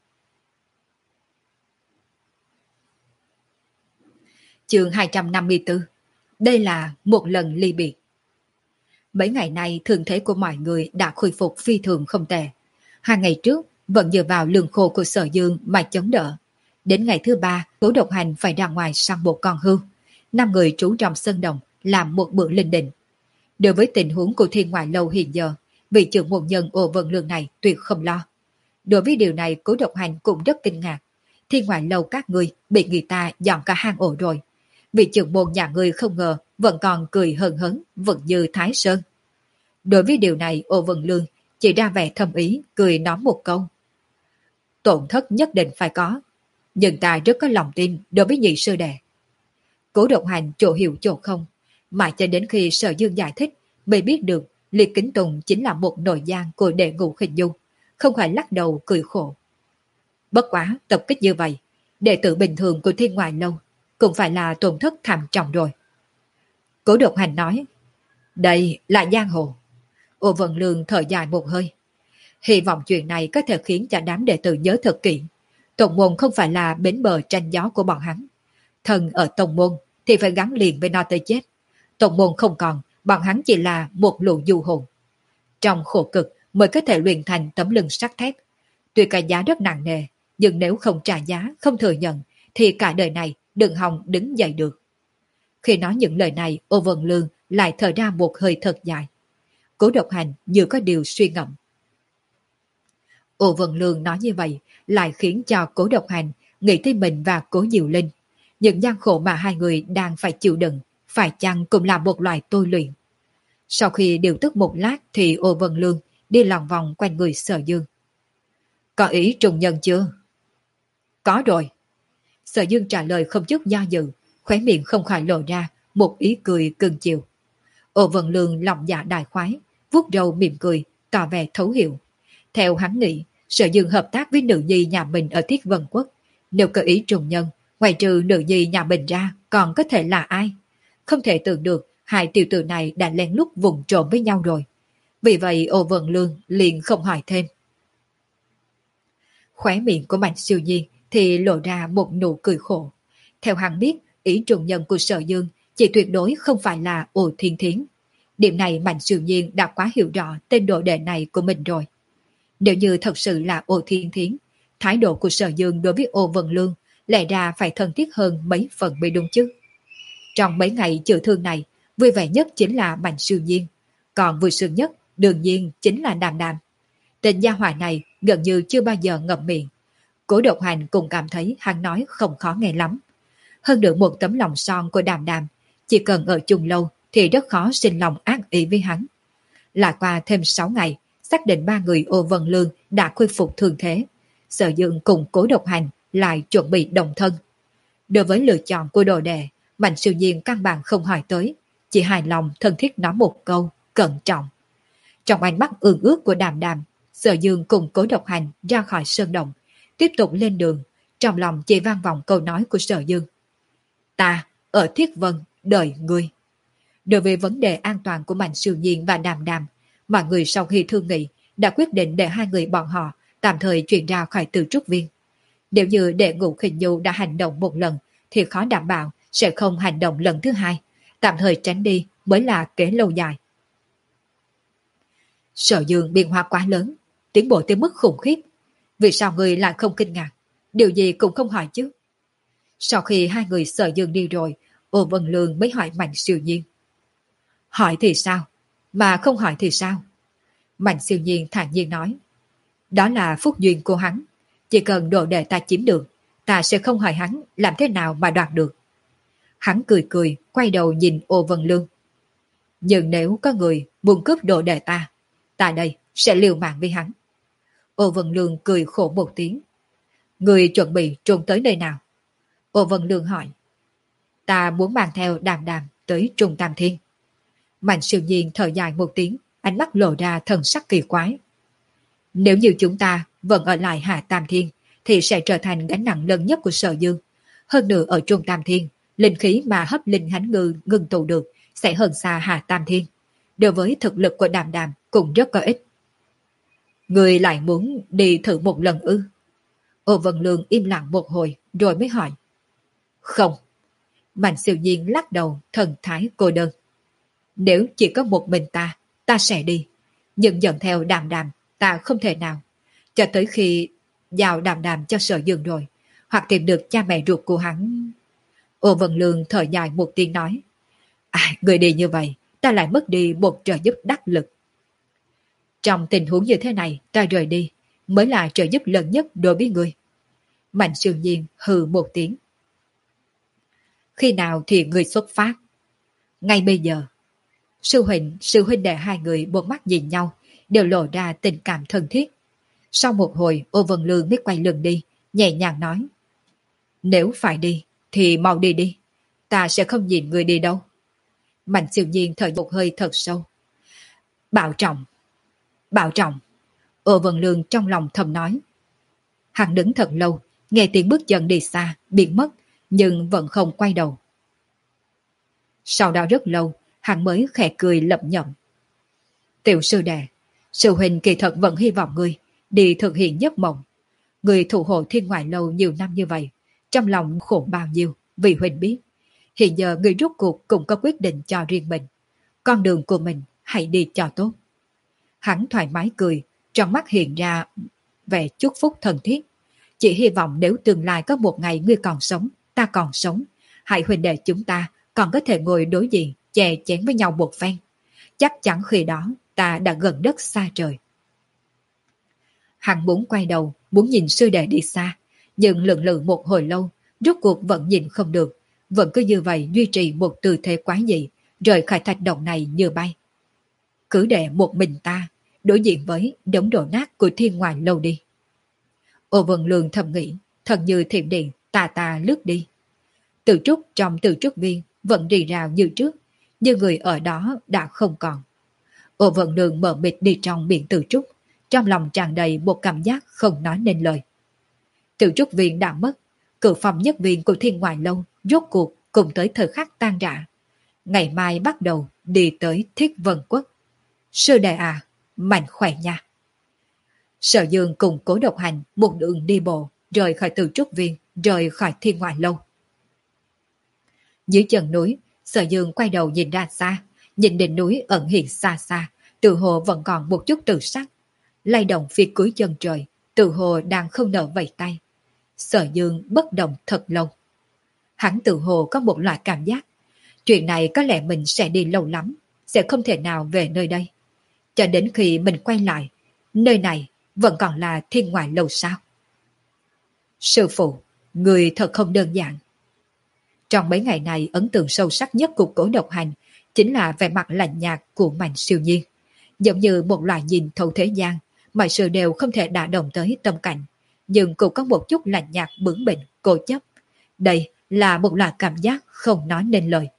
Chương hai trăm năm mươi tư. Đây là một lần ly biệt. Mấy ngày nay thương thế của mọi người đã khôi phục phi thường không tệ. Hai ngày trước vẫn dựa vào lương khô của Sở Dương mà chống đỡ. Đến ngày thứ ba, Cố Độc Hành phải ra ngoài săn một con hươu. Năm người trú trong sân đồng làm một bữa linh đình. Đối với tình huống của Thiên Ngoại Lâu hiện giờ, vị trưởng môn nhân Ô Vân Lương này tuyệt không lo. Đối với điều này, Cố Độc Hành cũng rất kinh ngạc. Thiên Ngoại Lâu các người bị người ta dọn cả hang ổ rồi. Vị trưởng môn nhà người không ngờ vẫn còn cười hờn hớn, vẫn như Thái Sơn. Đối với điều này, Ô Vân Lương chỉ ra vẻ thâm ý, cười nói một câu. Tổn thất nhất định phải có, nhưng ta rất có lòng tin đối với nhị sư đệ. Cố Độc Hành chỗ hiểu chỗ không, mãi cho đến khi Sở Dương giải thích mới biết được Liệt Kính Tùng chính là một nội giang của đệ ngũ hình dung, không phải lắc đầu cười khổ. Bất quá tập kích như vậy, đệ tử bình thường của Thiên Ngoại Lâu cũng phải là tổn thất thảm trọng rồi. Cố Độc Hành nói, đây là giang hồ. Ô Vân Lương thở dài một hơi. Hy vọng chuyện này có thể khiến cho đám đệ tử nhớ thật kỹ. Tông môn không phải là bến bờ tranh gió của bọn hắn. Thần ở tông môn thì phải gắn liền với nó tới chết. Tông môn không còn, bọn hắn chỉ là một lũ du hồn. Trong khổ cực mới có thể luyện thành tấm lưng sắt thép. Tuy cái giá rất nặng nề, nhưng nếu không trả giá, không thừa nhận, thì cả đời này đừng hòng đứng dậy được. Khi nói những lời này, Ô Vân Lương lại thở ra một hơi thật dài. Cố Độc Hành như có điều suy ngẫm. Ô Vân Lương nói như vậy lại khiến cho Cố Độc Hành nghĩ tới mình và Cố Diệu Linh. Những gian khổ mà hai người đang phải chịu đựng, phải chăng cũng là một loại tôi luyện. Sau khi điều tức một lát thì Ô Vân Lương đi lòng vòng quanh người Sở Dương. Có ý trùng nhân chưa? Có rồi. Sở Dương trả lời không chút do dự, khóe miệng không khỏi lộ ra một ý cười cưng chiều. Ô Vân Lương lòng dạ đại khoái, vuốt râu mỉm cười, tỏ vẻ thấu hiểu. Theo hắn nghĩ, Sở Dương hợp tác với nữ nhi nhà mình ở Thiết Vân Quốc. Nếu có ý trùng nhân, ngoài trừ nữ nhi nhà mình ra, còn có thể là ai? Không thể tưởng được hai tiểu tử này đã lén lút vùng trộm với nhau rồi. Vì vậy Ô Vân Lương liền không hỏi thêm. Khóe miệng của Mạnh Siêu Nhiên thì lộ ra một nụ cười khổ. Theo hắn biết, ý trùng nhân của Sở Dương chỉ tuyệt đối không phải là Ô Thiên Thiến. Điểm này Mạnh Siêu Nhiên đã quá hiểu rõ tên đồ đệ này của mình rồi. Nếu như thật sự là Ô Thiên Thiến, thái độ của Sở Dương đối với Ô Vân Lương lẽ ra phải thân thiết hơn mấy phần mới đúng chứ. Trong mấy ngày chữa thương này, vui vẻ nhất chính là Mạnh Siêu Nhiên, còn vui sướng nhất đương nhiên chính là Đàm Đàm. Tên gia hỏa này gần như chưa bao giờ ngậm miệng. Cố Độc Hành cũng cảm thấy hắn nói không khó nghe lắm. Hơn được một tấm lòng son của Đàm Đàm, chỉ cần ở chung lâu thì rất khó sinh lòng ác ý với hắn. Lại qua thêm sáu ngày, xác định ba người Ô Vân Lương đã khôi phục thương thế. Sở Dương cùng Cố Độc Hành lại chuẩn bị đồng thân. Đối với lựa chọn của đồ đệ, Mạnh Siêu Nhiên căn bản không hỏi tới, chỉ hài lòng thân thiết nói một câu, cẩn trọng. Trong ánh mắt ương ước của Đàm Đàm, Sở Dương cùng Cố Độc Hành ra khỏi sơn động, tiếp tục lên đường, trong lòng chỉ vang vọng câu nói của Sở Dương. Ta, ở Thiết Vân, đợi ngươi. Đối với vấn đề an toàn của Mạnh Siêu Nhiên và Đàm Đàm, mọi người sau khi thương nghị đã quyết định để hai người bọn họ tạm thời chuyển ra khỏi Từ Trúc Viên. Nếu như đệ Ngũ Khinh Nhu đã hành động một lần thì khó đảm bảo sẽ không hành động lần thứ hai, tạm thời tránh đi mới là kế lâu dài. Sở Dương biến hóa quá lớn, tiến bộ tới mức khủng khiếp. Vì sao người lại không kinh ngạc? Điều gì cũng không hỏi chứ. Sau khi hai người Sở Dương đi rồi, Ô Vân Lương mới hỏi Mạnh Siêu Nhiên. Hỏi thì sao? Mà không hỏi thì sao? Mạnh Siêu Nhiên thản nhiên nói. Đó là phúc duyên của hắn. Chỉ cần đồ đệ ta chiếm được, ta sẽ không hỏi hắn làm thế nào mà đoạt được. Hắn cười cười, quay đầu nhìn Ô Vân Lương. Nhưng nếu có người muốn cướp đồ đệ ta, ta đây sẽ liều mạng với hắn. Ô Vân Lương cười khổ một tiếng. Người chuẩn bị trốn tới nơi nào? Ô Vân Lương hỏi. Ta muốn mang theo Đàm Đàm tới Trung Tam Thiên. Mạnh Siêu Nhiên thở dài một tiếng, ánh mắt lộ ra thần sắc kỳ quái. Nếu như chúng ta vẫn ở lại Hạ Tam Thiên, thì sẽ trở thành gánh nặng lớn nhất của Sở Dương. Hơn nữa ở Trung Tam Thiên, linh khí mà hấp linh hánh ngư ngừng tụ được sẽ hơn xa Hạ Tam Thiên. Đối với thực lực của Đàm Đàm cũng rất có ích. Người lại muốn đi thử một lần ư? Ô Vân Lương im lặng một hồi rồi mới hỏi. Không. Mạnh Siêu Nhiên lắc đầu, thần thái cô đơn. Nếu chỉ có một mình ta, ta sẽ đi. Nhưng dẫn theo Đàm Đàm, ta không thể nào. Cho tới khi giao Đàm Đàm cho Sở Dương rồi, hoặc tìm được cha mẹ ruột của hắn. Ô Vân Lương thở dài một tiếng nói. À, người đi như vậy, ta lại mất đi một trợ giúp đắc lực. Trong tình huống như thế này, ta rời đi, mới là trợ giúp lớn nhất đối với người. Mạnh Siêu Nhiên hừ một tiếng. Khi nào thì người xuất phát? Ngay bây giờ. Sư huynh, sư huynh đệ hai người một mắt nhìn nhau, đều lộ ra tình cảm thân thiết. Sau một hồi, Ô Vân Lương mới quay lưng đi, nhẹ nhàng nói. Nếu phải đi, thì mau đi đi. Ta sẽ không nhìn người đi đâu. Mạnh Siêu Nhiên thở một hơi thật sâu. Bảo trọng. Bảo trọng. Ô Vân Lương trong lòng thầm nói. Hắn đứng thật lâu, nghe tiếng bước chân đi xa, biến mất, nhưng vẫn không quay đầu. Sau đó rất lâu, hắn mới khẽ cười lẩm nhẩm. Tiểu sư đệ, sư huynh kỳ thật vẫn hy vọng ngươi đi thực hiện giấc mộng. Ngươi thủ hộ Thiên Ngoại Lâu nhiều năm như vậy, trong lòng khổ bao nhiêu, vì huynh biết. Hiện giờ ngươi rút cuộc cũng có quyết định cho riêng mình. Con đường của mình hãy đi cho tốt. Hắn thoải mái cười, trong mắt hiện ra vẻ chúc phúc thân thiết. Chỉ hy vọng nếu tương lai có một ngày ngươi còn sống, ta còn sống, hai huynh đệ chúng ta còn có thể ngồi đối diện, chè chén với nhau một phen. Chắc chắn khi đó ta đã gần đất xa trời. Hắn muốn quay đầu, muốn nhìn sư đệ đi xa, nhưng lưỡng lự một hồi lâu, rốt cuộc vẫn nhìn không được, vẫn cứ như vậy duy trì một tư thế quái dị, rời khỏi thạch động này như bay. Cứ để một mình ta đối diện với đống đổ nát của Thiên Ngoại Lâu đi. Ô Vân Lương thầm nghĩ, thật như thiểm điện tà tà lướt đi. Từ trúc trong Từ Trúc Viên vẫn rì rào như trước, nhưng người ở đó đã không còn. Ô Vân Lương mở mịt đi trong biển Từ Trúc, trong lòng tràn đầy một cảm giác không nói nên lời. Từ Trúc Viên đã mất, cự phòng nhất viên của Thiên Ngoại Lâu rốt cuộc cùng tới thời khắc tan rã. Ngày mai bắt đầu đi tới Thiết Vân Quốc. Sư đệ à, mạnh khỏe nha. Sở Dương cùng Cố Độc Hành một đường đi bộ, rời khỏi Từ Trúc Viên, rời khỏi Thiên Ngoại Lâu. Dưới chân núi, Sở Dương quay đầu nhìn ra xa, nhìn đỉnh núi ẩn hiện xa xa, tự hồ vẫn còn một chút tự sắc. Lay động phía cuối chân trời, tự hồ đang không nở vẫy tay. Sở Dương bất động thật lâu. Hắn tự hồ có một loại cảm giác, chuyện này có lẽ mình sẽ đi lâu lắm, sẽ không thể nào về nơi đây. Cho đến khi mình quay lại, nơi này vẫn còn là Thiên Ngoại Lâu sao? Sư phụ, người thật không đơn giản. Trong mấy ngày này, ấn tượng sâu sắc nhất của Cố Độc Hành chính là vẻ mặt lạnh nhạt của Mạnh Siêu Nhiên. Giống như một loài nhìn thấu thế gian, mọi sự đều không thể đả động tới tâm cảnh, nhưng cũng có một chút lạnh nhạt bướng bỉnh, cố chấp. Đây là một loại cảm giác không nói nên lời.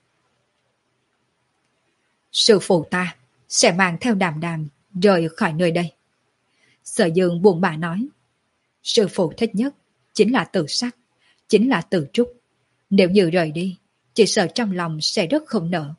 Sư phụ ta sẽ mang theo Đàm Đàm rời khỏi nơi đây. Sở Dương buồn bã nói, sư phụ thích nhất chính là Từ Sắc, chính là Từ Trúc. Nếu như rời đi, chỉ sợ trong lòng sẽ rất không nỡ.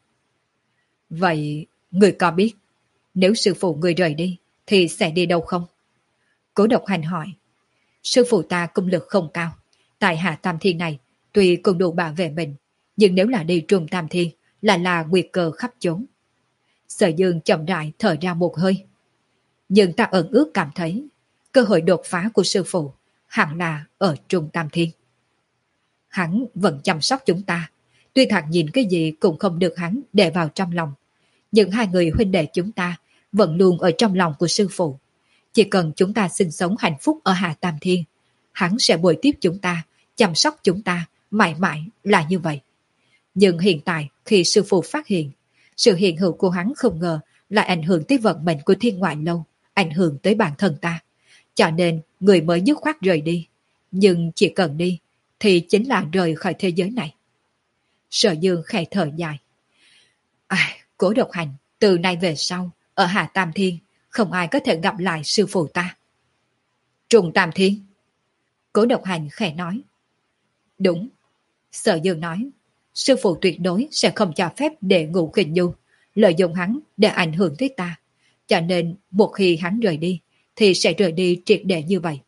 Vậy, người có biết, nếu sư phụ người rời đi, thì sẽ đi đâu không? Cố Độc Hành hỏi. Sư phụ ta công lực không cao. Tại Hạ Tam Thiên này, tuy cũng đủ bảo vệ mình, nhưng nếu là đi Trung Tam Thiên, là là nguy cơ khắp chốn. Sở Dương chậm rãi thở ra một hơi. Nhưng ta ẩn ước cảm thấy, cơ hội đột phá của sư phụ hẳn là ở Trung Tam Thiên. Hắn vẫn chăm sóc chúng ta, tuy thật nhìn cái gì cũng không được hắn để vào trong lòng. Nhưng hai người huynh đệ chúng ta vẫn luôn ở trong lòng của sư phụ. Chỉ cần chúng ta sinh sống hạnh phúc ở Hạ Tam Thiên, hắn sẽ bồi tiếp chúng ta, chăm sóc chúng ta, mãi mãi là như vậy. Nhưng hiện tại khi sư phụ phát hiện, sự hiện hữu của hắn không ngờ lại ảnh hưởng tới vận mệnh của Thiên Ngoại Lâu, ảnh hưởng tới bản thân ta. Cho nên người mới dứt khoát rời đi. Nhưng chỉ cần đi, thì chính là rời khỏi thế giới này. Sở Dương khẽ thở dài. À, Cố Độc Hành, từ nay về sau, ở Hạ Tam Thiên, không ai có thể gặp lại sư phụ ta. Trung Tam Thiên. Cố Độc Hành khẽ nói. Đúng. Sở Dương nói, sư phụ tuyệt đối sẽ không cho phép để Ngũ Kình Nhu lợi dụng hắn để ảnh hưởng tới ta. Cho nên một khi hắn rời đi, thì sẽ rời đi triệt để như vậy.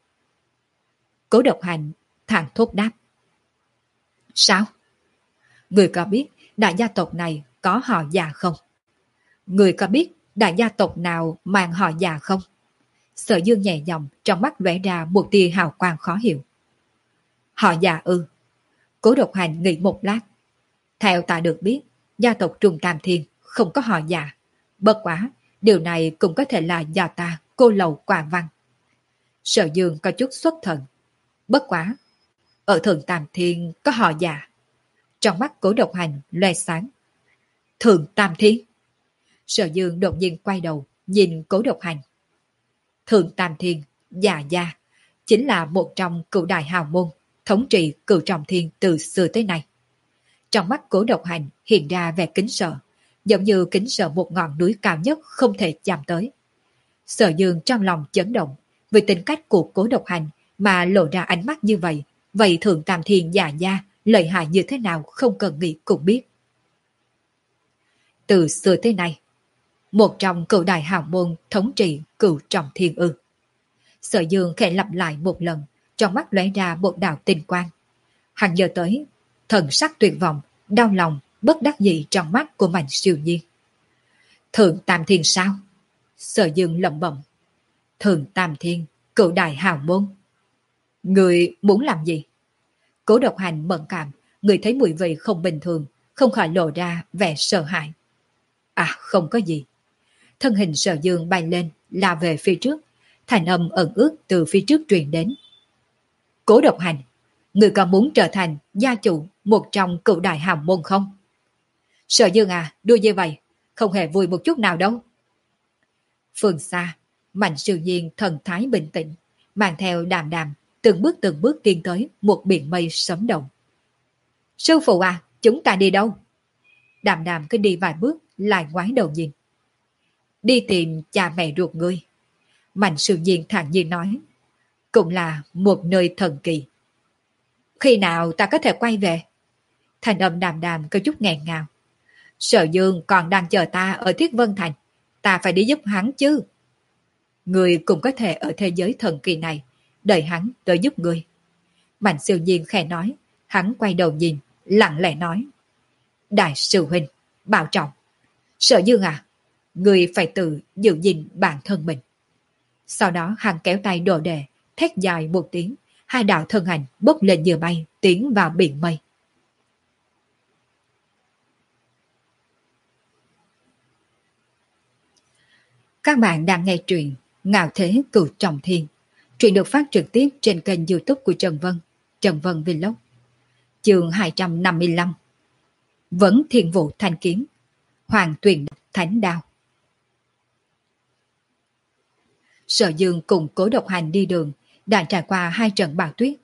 Cố Độc Hành thẳng thốt đáp. Sao? Người có biết đại gia tộc này có họ già không? Người có biết đại gia tộc nào mang họ già không? Sở Dương nhẹ giọng, trong mắt lóe ra một tia hào quang khó hiểu. Họ già ư? Cố Độc Hành nghĩ một lát. Theo ta được biết, gia tộc Trung Tam Thiên không có họ già. Bất quá, điều này cũng có thể là do ta cô lầu quả văn. Sở Dương có chút xuất thần. Bất quá, ở Thượng Tam Thiên có họ già. Trong mắt Cố Độc Hành loe sáng. Thượng Tam Thiên. Sở Dương đột nhiên quay đầu, nhìn Cố Độc Hành. Thượng Tam Thiên, già gia, chính là một trong cựu đại hào môn, thống trị cựu trọng thiên từ xưa tới nay. Trong mắt Cố Độc Hành hiện ra vẻ kính sợ, giống như kính sợ một ngọn núi cao nhất không thể chạm tới. Sở Dương trong lòng chấn động, vì tính cách của Cố Độc Hành mà lộ ra ánh mắt như vậy, vậy Thượng Tam Thiên già gia lợi hại như thế nào không cần nghĩ cũng biết. Từ xưa tới nay, một trong cựu đại hào môn thống trị cựu trọng thiên ư. Sở Dương khẽ lặp lại một lần, trong mắt lóe ra một đạo tinh quang. Hắn nhớ tới thần sắc tuyệt vọng, đau lòng, bất đắc dĩ trong mắt của Mạnh Siêu Nhiên. Thượng Tam Thiên sao? Sở Dương lẩm bẩm. Thượng Tam Thiên, cựu đại hào môn. Người muốn làm gì? Cố Độc Hành mẫn cảm, người thấy mùi vị không bình thường, không khỏi lộ ra vẻ sợ hãi. À, không có gì. Thân hình Sở Dương bay lên, lao về phía trước, thành âm ẩn ước từ phía trước truyền đến. Cố Độc Hành, người có muốn trở thành gia chủ một trong cựu đại hào môn không? Sở Dương à, đua như vậy, không hề vui một chút nào đâu. Phương xa, Mạnh Siêu Nhiên thần thái bình tĩnh, mang theo Đàm Đàm, từng bước từng bước tiến tới một biển mây sấm động. Sư phụ à, chúng ta đi đâu? Đàm Đàm cứ đi vài bước, lại ngoái đầu nhìn. Đi tìm cha mẹ ruột ngươi. Mạnh Siêu Nhiên thản nhiên nói. Cũng là một nơi thần kỳ. Khi nào ta có thể quay về? Thành âm Đàm Đàm có chút nghẹn ngào. Sở Dương còn đang chờ ta ở Thiết Vân Thành. Ta phải đi giúp hắn chứ. Người cũng có thể ở thế giới thần kỳ này, đợi hắn tới giúp người. Mạnh siêu nhiên khẽ nói, hắn quay đầu nhìn, lặng lẽ nói. Đại sư huynh, bảo trọng. Sở Dương à, người phải tự giữ gìn bản thân mình. Sau đó hắn kéo tay đồ đệ, thét dài một tiếng, hai đạo thân ảnh bốc lên như bay, tiến vào biển mây. Các bạn đang nghe truyện Ngạo Thế Cửu Trọng Thiên. Truyện được phát trực tiếp trên kênh YouTube của Trần Vân, Trần Vân Vlog. Chương hai trăm năm mươi lăm. Vấn Thiên Vũ Thanh Kiếm, Hoàng Tuyền Thánh Đao. Sở Dương cùng Cố Độc Hành đi đường, đã trải qua hai trận bão tuyết.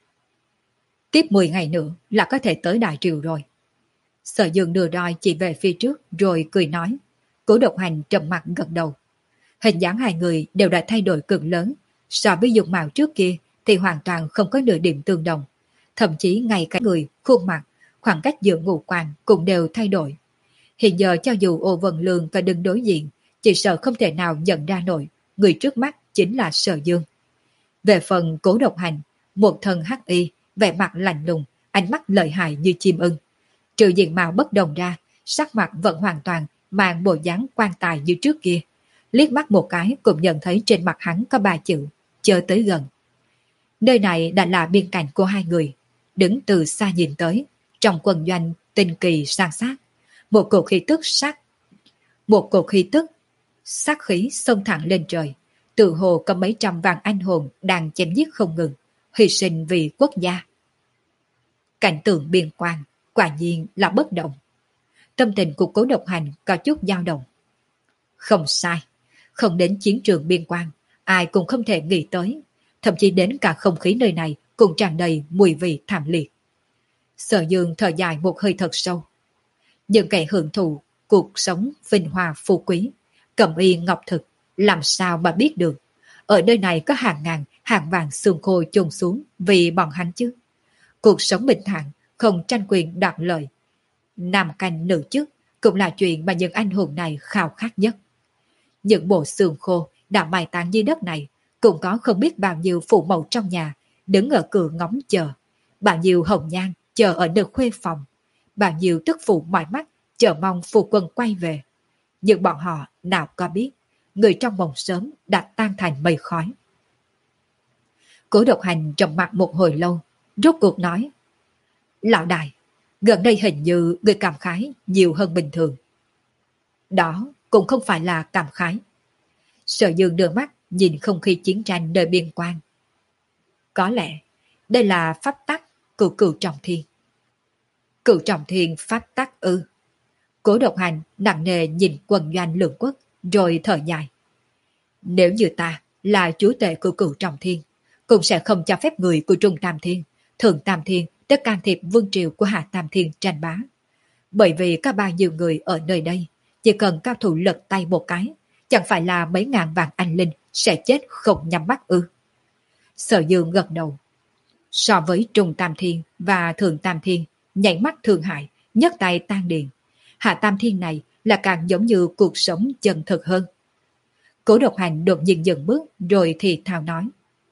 Tiếp mười ngày nữa là có thể tới Đại Triều rồi. Sở Dương đưa roi chỉ về phía trước rồi cười nói. Cố Độc Hành trầm mặt gật đầu. Hình dáng hai người đều đã thay đổi cực lớn. So với dung mạo trước kia thì hoàn toàn không có nửa điểm tương đồng. Thậm chí ngay cả người, khuôn mặt, khoảng cách giữa ngũ quan cũng đều thay đổi. Hiện giờ cho dù Ô Vân Lương và đứng đối diện, chỉ sợ không thể nào nhận ra nổi người trước mắt chính là Sở Dương. Về phần Cố Độc Hành, một thân hắc y, vẻ mặt lạnh lùng, ánh mắt lợi hại như chim ưng. Trừ diện mạo bất đồng ra, sắc mặt vẫn hoàn toàn mang bộ dáng quan tài như trước kia. Liếc mắt một cái cũng nhận thấy trên mặt hắn có ba chữ, chờ tới gần. Nơi này đã là biên cảnh của hai người. Đứng từ xa nhìn tới, trong quần doanh tinh kỳ sang sát. Một cổ khí tức sát, một cổ khí tức, sát khí xông thẳng lên trời. Tự hồ có mấy trăm vạn anh hồn đang chém giết không ngừng, hy sinh vì quốc gia. Cảnh tượng biên quan, quả nhiên là bất động. Tâm tình của Cố Độc Hành có chút dao động. Không sai, không đến chiến trường biên quan, ai cũng không thể nghĩ tới. Thậm chí đến cả không khí nơi này cũng tràn đầy mùi vị thảm liệt. Sở Dương thở dài một hơi thật sâu. Những kẻ hưởng thụ cuộc sống vinh hoa phú quý, cẩm y ngọc thực, làm sao mà biết được. Ở nơi này có hàng ngàn, hàng vàng xương khô chôn xuống vì bọn hắn chứ. Cuộc sống bình thản, không tranh quyền đoạt lợi. Nam canh nữ chức cũng là chuyện mà những anh hùng này khao khát nhất. Những bộ xương khô đã mai táng dưới đất này cũng có không biết bao nhiêu phụ mẫu trong nhà đứng ở cửa ngóng chờ, bao nhiêu hồng nhan chờ ở nơi khuê phòng, bao nhiêu tức phụ mỏi mắt chờ mong phu quân quay về. Nhưng bọn họ nào có biết, người trong mộng sớm đã tan thành mây khói. Cố Độc Hành trầm mặt một hồi lâu, rốt cuộc nói: Lão đại, gần đây hình như người cảm khái nhiều hơn bình thường. Đó cũng không phải là cảm khái. Sở Dương đưa mắt nhìn không khí chiến tranh nơi biên quan. Có lẽ đây là pháp tắc của Cửu Trọng Thiên. Cửu Trọng Thiên pháp tắc ư? Cố Độc Hành nặng nề nhìn quân doanh lượng quốc rồi thở dài. Nếu như ta là chúa tể của Cửu Trọng Thiên, cũng sẽ không cho phép người của Trung Tam Thiên, Thượng Tam Thiên tới can thiệp vương triều của Hạ Tam Thiên tranh bá. Bởi vì có bao nhiêu người ở nơi đây, chỉ cần cao thủ lật tay một cái, chẳng phải là mấy ngàn vạn anh linh sẽ chết không nhắm mắt ư? Sở Dương gật đầu. So với Trung Tam Thiên và Thượng Tam Thiên, nhảy mắt thương hại, nhấc tay tan điền. Hạ Tam Thiên này là càng giống như cuộc sống chân thực hơn. Cố Độc Hành đột nhiên dừng bước rồi thì thào nói.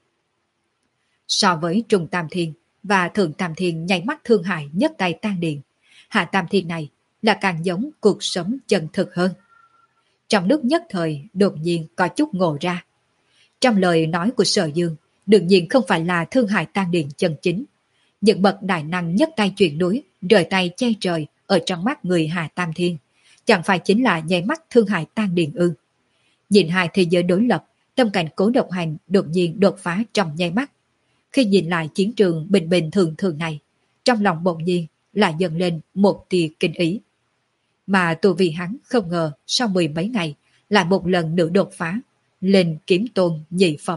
So với Trung Tam Thiên và Thượng Tam Thiên nhảy mắt thương hại nhấc tay tan điền, Hạ Tam Thiên này là càng giống cuộc sống chân thực hơn. Trong lúc nhất thời đột nhiên có chút ngộ ra. Trong lời nói của Sở Dương, đương nhiên không phải là thương hại tan điền chân chính. Những bậc đại năng nhấc tay chuyển núi, rời tay che trời ở trong mắt người Hạ Tam Thiên, chẳng phải chính là nháy mắt thương hại tan điền ư? Nhìn hai thế giới đối lập, tâm cảnh Cố Độc Hành đột nhiên đột phá trong nháy mắt. Khi nhìn lại chiến trường bình bình thường thường này, trong lòng bỗng nhiên lại dâng lên một tia kinh ý. Mà tu vi hắn không ngờ sau mười mấy ngày lại một lần nữa đột phá, lên kiếm tôn nhị phẩm.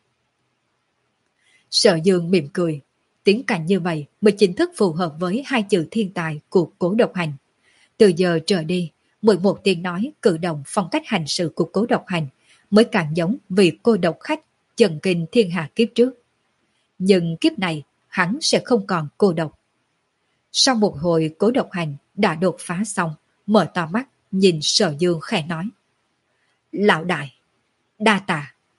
Sở Dương mỉm cười, tiếng cảnh như vậy mới chính thức phù hợp với hai chữ thiên tài của Cố Độc Hành. Từ giờ trở đi, mỗi một tiếng nói, cử động, phong cách hành sự của Cố Độc Hành mới càng giống vị cô độc khách chần kinh thiên hạ kiếp trước. Nhưng kiếp này hắn sẽ không còn cô độc. Sau một hồi Cố Độc Hành đã đột phá xong, mở to mắt nhìn Sở Dương khẽ nói. Lão đại, đa tạ,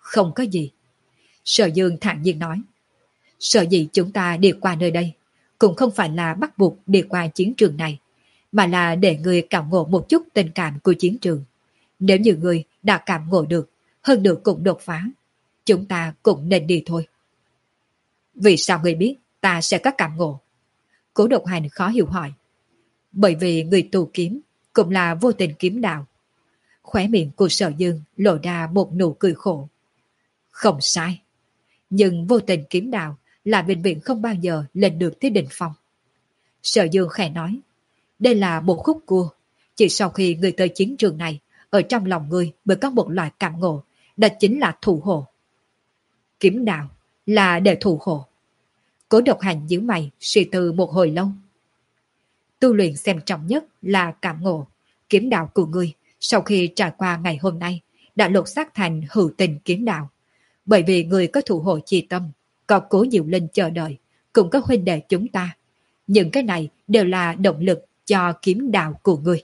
Không có gì. Sở Dương thản nhiên nói. Sở dĩ chúng ta đi qua nơi đây cũng không phải là bắt buộc đi qua chiến trường này, mà là để người cảm ngộ một chút tình cảm của chiến trường. Nếu như người đã cảm ngộ được, hơn được cũng đột phá, chúng ta cũng nên đi thôi. Vì sao người biết ta sẽ có cảm ngộ? Cố Độc Hành khó hiểu hỏi. Bởi vì người tu kiếm cũng là vô tình kiếm đạo. Khóe miệng của Sở Dương lộ ra một nụ cười khổ. Không sai. Nhưng vô tình kiếm đạo là vĩnh viễn không bao giờ lên được tới đỉnh phong. Sở Dương khẽ nói. Đây là một khúc cua. Chỉ sau khi người tới chiến trường này, ở trong lòng người mới có một loại cảm ngộ, đó chính là thủ hộ. Kiếm đạo là để thủ hộ. Cố Độc Hành nhíu mày suy tư một hồi lâu. Tu luyện xem trọng nhất là cảm ngộ. Kiếm đạo của ngươi sau khi trải qua ngày hôm nay đã lột xác thành hữu tình kiếm đạo. Bởi vì người có thủ hộ chi tâm, có Cố Diệu Linh chờ đợi, cũng có huynh đệ chúng ta. Những cái này đều là động lực cho kiếm đạo của ngươi.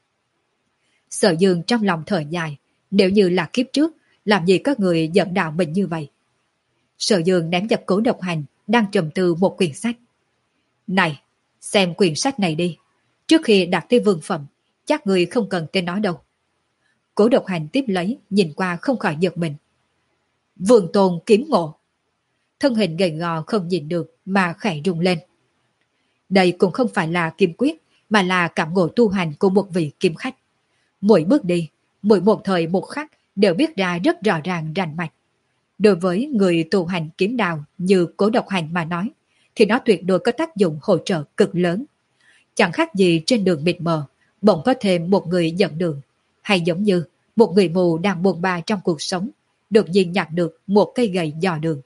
Sở Dương trong lòng thở dài, nếu như là kiếp trước, làm gì có người dẫn đạo mình như vậy? Sở Dương ném dập Cố Độc Hành đang trầm tư một quyển sách. Này, xem quyển sách này đi. Trước khi đạt tới vương phẩm, chắc người không cần tên nó đâu. Cố Độc Hành tiếp lấy, nhìn qua không khỏi giật mình. Vương Tôn kiếm ngộ. Thân hình gầy gò không nhìn được mà khẽ rung lên. Đây cũng không phải là kiếm quyết, mà là cảm ngộ tu hành của một vị kiếm khách. Mỗi bước đi, mỗi một thời một khắc đều biết ra rất rõ ràng rành mạch. Đối với người tu hành kiếm đạo như Cố Độc Hành mà nói, thì nó tuyệt đối có tác dụng hỗ trợ cực lớn. Chẳng khác gì trên đường mịt mờ, bỗng có thêm một người dẫn đường, hay giống như một người mù đang buồn ba trong cuộc sống, đột nhiên nhặt được một cây gậy dò đường.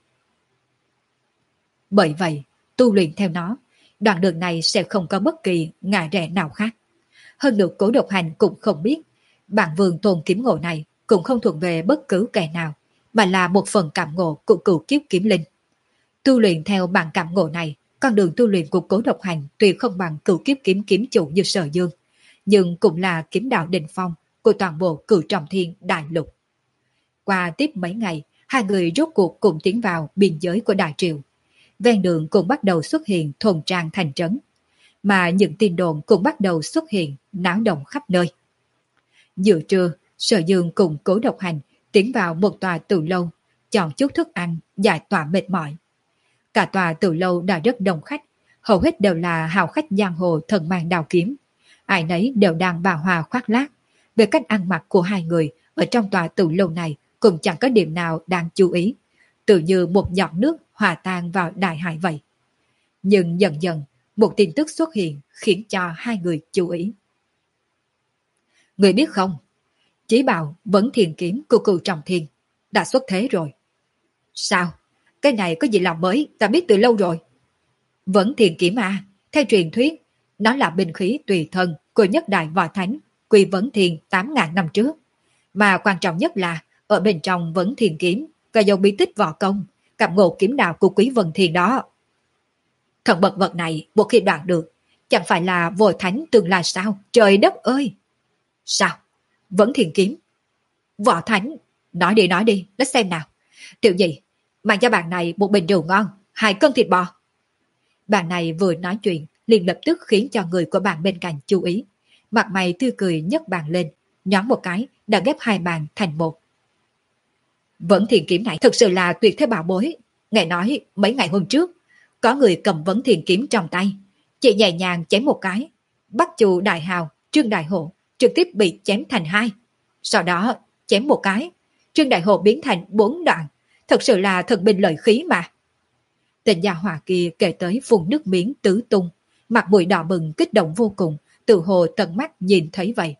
Bởi vậy, tu luyện theo nó, đoạn đường này sẽ không có bất kỳ ngã rẽ nào khác. Hơn nữa Cố Độc Hành cũng không biết, bản Vương Tôn kiếm ngộ này cũng không thuộc về bất cứ kẻ nào, mà là một phần cảm ngộ của cửu kiếp kiếm linh. Tu luyện theo bản cảm ngộ này, con đường tu luyện của Cố Độc Hành tuy không bằng cửu kiếp kiếm kiếm chủ như Sở Dương, nhưng cũng là kiếm đạo đỉnh phong của toàn bộ Cửu Trọng Thiên đại lục. Qua tiếp mấy ngày, hai người rốt cuộc cùng tiến vào biên giới của Đại Triều. Ven đường cũng bắt đầu xuất hiện thôn trang thành trấn, mà những tin đồn cũng bắt đầu xuất hiện náo động khắp nơi. Giữa trưa, Sở Dương cùng Cố Độc Hành tiến vào một tòa từ lâu, chọn chút thức ăn, giải tỏa mệt mỏi. Cả tòa từ lâu đã rất đông khách, hầu hết đều là hào khách giang hồ thần mang đào kiếm. Ai nấy đều đang bà hòa khoác lác. Về cách ăn mặc của hai người ở trong tòa từ lâu này cũng chẳng có điểm nào đáng chú ý, tự như một giọt nước hòa tan vào đại hải vậy. Nhưng dần dần, một tin tức xuất hiện khiến cho hai người chú ý. Người biết không, Chí Bảo Vấn Thiền Kiếm của Cửu Trọng Thiên đã xuất thế rồi. Sao? Cái này có gì làm mới, ta biết từ lâu rồi. Vấn Thiền Kiếm à, theo truyền thuyết, nó là binh khí tùy thân của nhất đại võ thánh Quy Vấn Thiền tám ngàn năm trước. Mà quan trọng nhất là, ở bên trong Vấn Thiền Kiếm có dấu bí tích võ công, cảm ngộ kiếm đạo của Quý Vân Thiền đó. Thần bậc vật này, một khi đoạt được, chẳng phải là vô thánh tương lai sao? Trời đất ơi! Sao? Vấn Thiền Kiếm? Võ thánh? Nói đi nói đi, let's xem nào. Tiểu gì? Mang cho bạn này một bình rượu ngon, hai cân thịt bò. Bạn này vừa nói chuyện, liền lập tức khiến cho người của bạn bên cạnh chú ý. Mặt mày tươi cười nhấc bàn lên, nhón một cái, đã ghép hai bàn thành một. Vấn Thiền Kiếm này thực sự là tuyệt thế bảo bối. Nghe nói mấy ngày hôm trước, có người cầm Vấn Thiền Kiếm trong tay, chỉ nhẹ nhàng chém một cái, bắt chủ đại hào Trương Đại Hộ trực tiếp bị chém thành hai. Sau đó chém một cái, Trương Đại Hộ biến thành bốn đoạn. Thật sự là thần binh lợi khí mà. Tên gia hỏa kia kể tới phun nước miếng tứ tung, mặt mũi đỏ bừng kích động vô cùng, tự hồ tận mắt nhìn thấy vậy.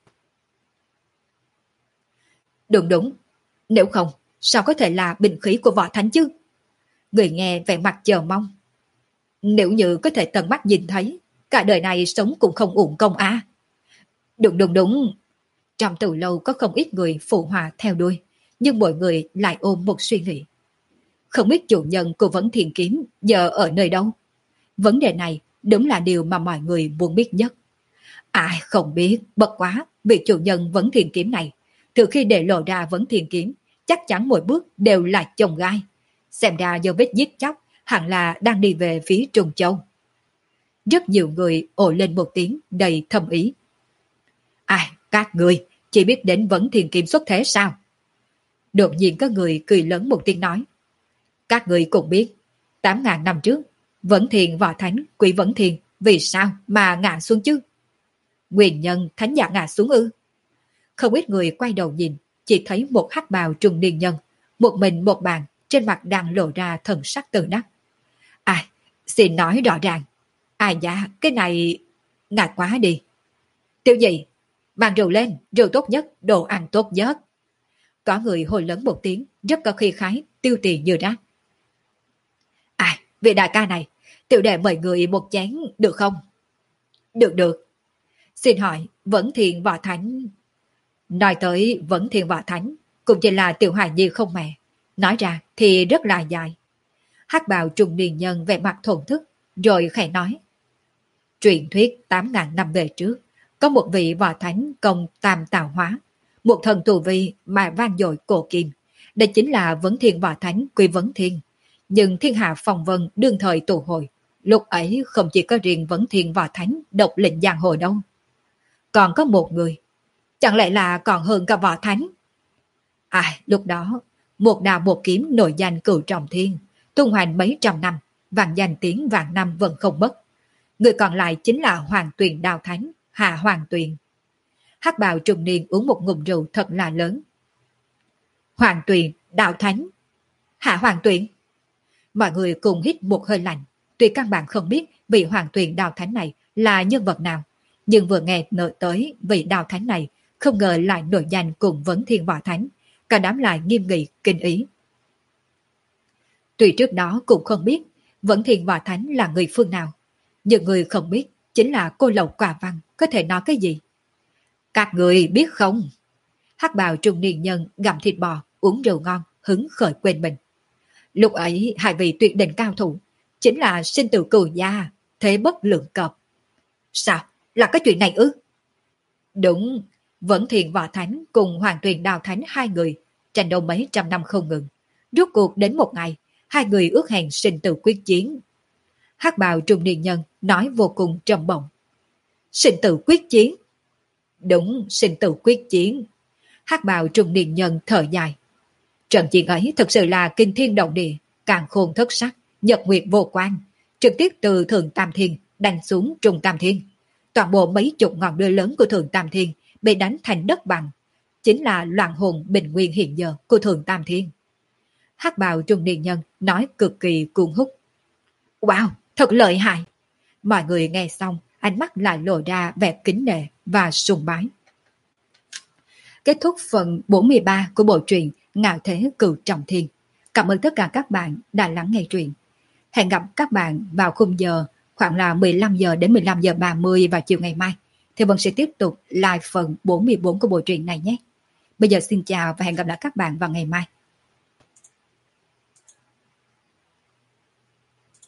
Đúng đúng, nếu không, sao có thể là binh khí của võ thánh chứ? Người nghe vẻ mặt chờ mong. Nếu như có thể tận mắt nhìn thấy, cả đời này sống cũng không uổng công à. Đúng đúng đúng. Trong từ lâu có không ít người phụ họa theo đuôi, nhưng mọi người lại ôm một suy nghĩ. Không biết chủ nhân của Vấn Thiền Kiếm giờ ở nơi đâu? Vấn đề này đúng là điều mà mọi người muốn biết nhất. Ai không biết, bất quá, vị chủ nhân Vấn Thiền Kiếm này, từ khi để lộ ra Vấn Thiền Kiếm, chắc chắn mỗi bước đều là chông gai. Xem ra do vết giết chóc, hẳn là đang đi về phía Trung Châu. Rất nhiều người ồ lên một tiếng đầy thâm ý. Ai, các người chỉ biết đến Vấn Thiên Kim xuất thế sao? Đột nhiên có người cười lớn một tiếng nói. Các người cũng biết, tám ngàn năm trước, Vấn Thiên Võ Thánh Quỷ Vấn Thiên vì sao mà ngã xuống chứ? Nguyên nhân thánh giả ngã xuống ư? Không ít người quay đầu nhìn, chỉ thấy một hắc bào trung niên nhân, một mình một bàn, trên mặt đang lộ ra thần sắc tự đắc. Ai, xin nói rõ ràng. Ai dạ, cái này... Ngại quá đi. Tiêu gì? Mang rượu lên, rượu tốt nhất, đồ ăn tốt nhất. Có người hồi lớn một tiếng, rất có khí khái, tiêu tiền như rác. Ai, vị đại ca này, tiểu đệ mời người một chén được không? Được được. Xin hỏi, Vấn Thiên Võ Thánh... Nói tới Vấn Thiên Võ Thánh, cũng chỉ là tiểu hài nhi không mẹ. Nói ra thì rất là dài. Hắc bào trung niên nhân vẻ mặt thổn thức, rồi khẽ nói. Truyền thuyết tám ngàn năm về trước, có một vị võ thánh công tam tạo hóa, một thần tù vi mà vang dội cổ kim. Đây chính là Vấn Thiên Võ Thánh Quy Vấn Thiên. Nhưng thiên hạ phong vân đương thời tụ hội, lúc ấy không chỉ có riêng Vấn Thiên Võ Thánh độc lĩnh giang hồ đâu. Còn có một người, chẳng lẽ là còn hơn cả võ thánh? À, lúc đó, một đào một kiếm nổi danh cửu trọng thiên, tung hoành mấy trăm năm, vàng danh tiếng vạn năm vẫn không mất. Người còn lại chính là Hoàng Tuyền Đào Thánh, Hạ Hoàng Tuyền. Hắc bào trung niên uống một ngụm rượu thật là lớn. Hoàng Tuyền Đào Thánh, Hạ Hoàng Tuyền. Mọi người cùng hít một hơi lạnh, tuy căn bản không biết vị Hoàng Tuyền Đào Thánh này là nhân vật nào, nhưng vừa nghe nói tới vị Đào Thánh này, không ngờ lại nổi danh cùng Vấn Thiên Võ Thánh, cả đám lại nghiêm nghị kinh ý. Tuy trước đó cũng không biết Vấn Thiên Võ Thánh là người phương nào, nhưng người không biết chính là cô lậu quả văn có thể nói cái gì. Các người biết không? Hắc bào trung niên nhân gặm thịt bò, uống rượu ngon, hứng khởi quên mình. Lúc ấy hai vị tuyệt đỉnh cao thủ chính là sinh tử cửu gia, thế bất lượng cập. Sao? Là cái chuyện này ư? Đúng, Vấn Thiên Võ Thánh cùng Hoàng Tuyền Đào Thánh hai người tranh đấu mấy trăm năm không ngừng. Rốt cuộc đến một ngày, hai người ước hẹn sinh tử quyết chiến. Hắc bào trung niên nhân nói vô cùng trầm bổng. Sinh tử quyết chiến? Đúng, sinh tử quyết chiến. Hắc bào trung niên nhân thở dài. Trận chiến ấy thực sự là kinh thiên động địa, càn khôn thất sắc, nhật nguyệt vô quan, trực tiếp từ Thượng Tam Thiên đánh xuống Trung Tam Thiên. Toàn bộ mấy chục ngọn đưa lớn của Thượng Tam Thiên bị đánh thành đất bằng, chính là loạn hồn bình nguyên hiện giờ của Thượng Tam Thiên. Hắc bào trung niên nhân nói cực kỳ cuồng hút. Wow, thật lợi hại. Mọi người nghe xong, ánh mắt lại lộ ra vẻ kính nể và sùng bái. Kết thúc phần bốn mươi ba của bộ truyện Ngạo Thế Cửu Trọng Thiên. Cảm ơn tất cả các bạn đã lắng nghe truyện. Hẹn gặp các bạn vào khung giờ khoảng là mười lăm giờ đến mười lăm giờ ba mươi vào chiều ngày mai. Thì Vân sẽ tiếp tục live phần bốn mươi bốn của bộ truyện này nhé. Bây giờ xin chào và hẹn gặp lại các bạn vào ngày mai.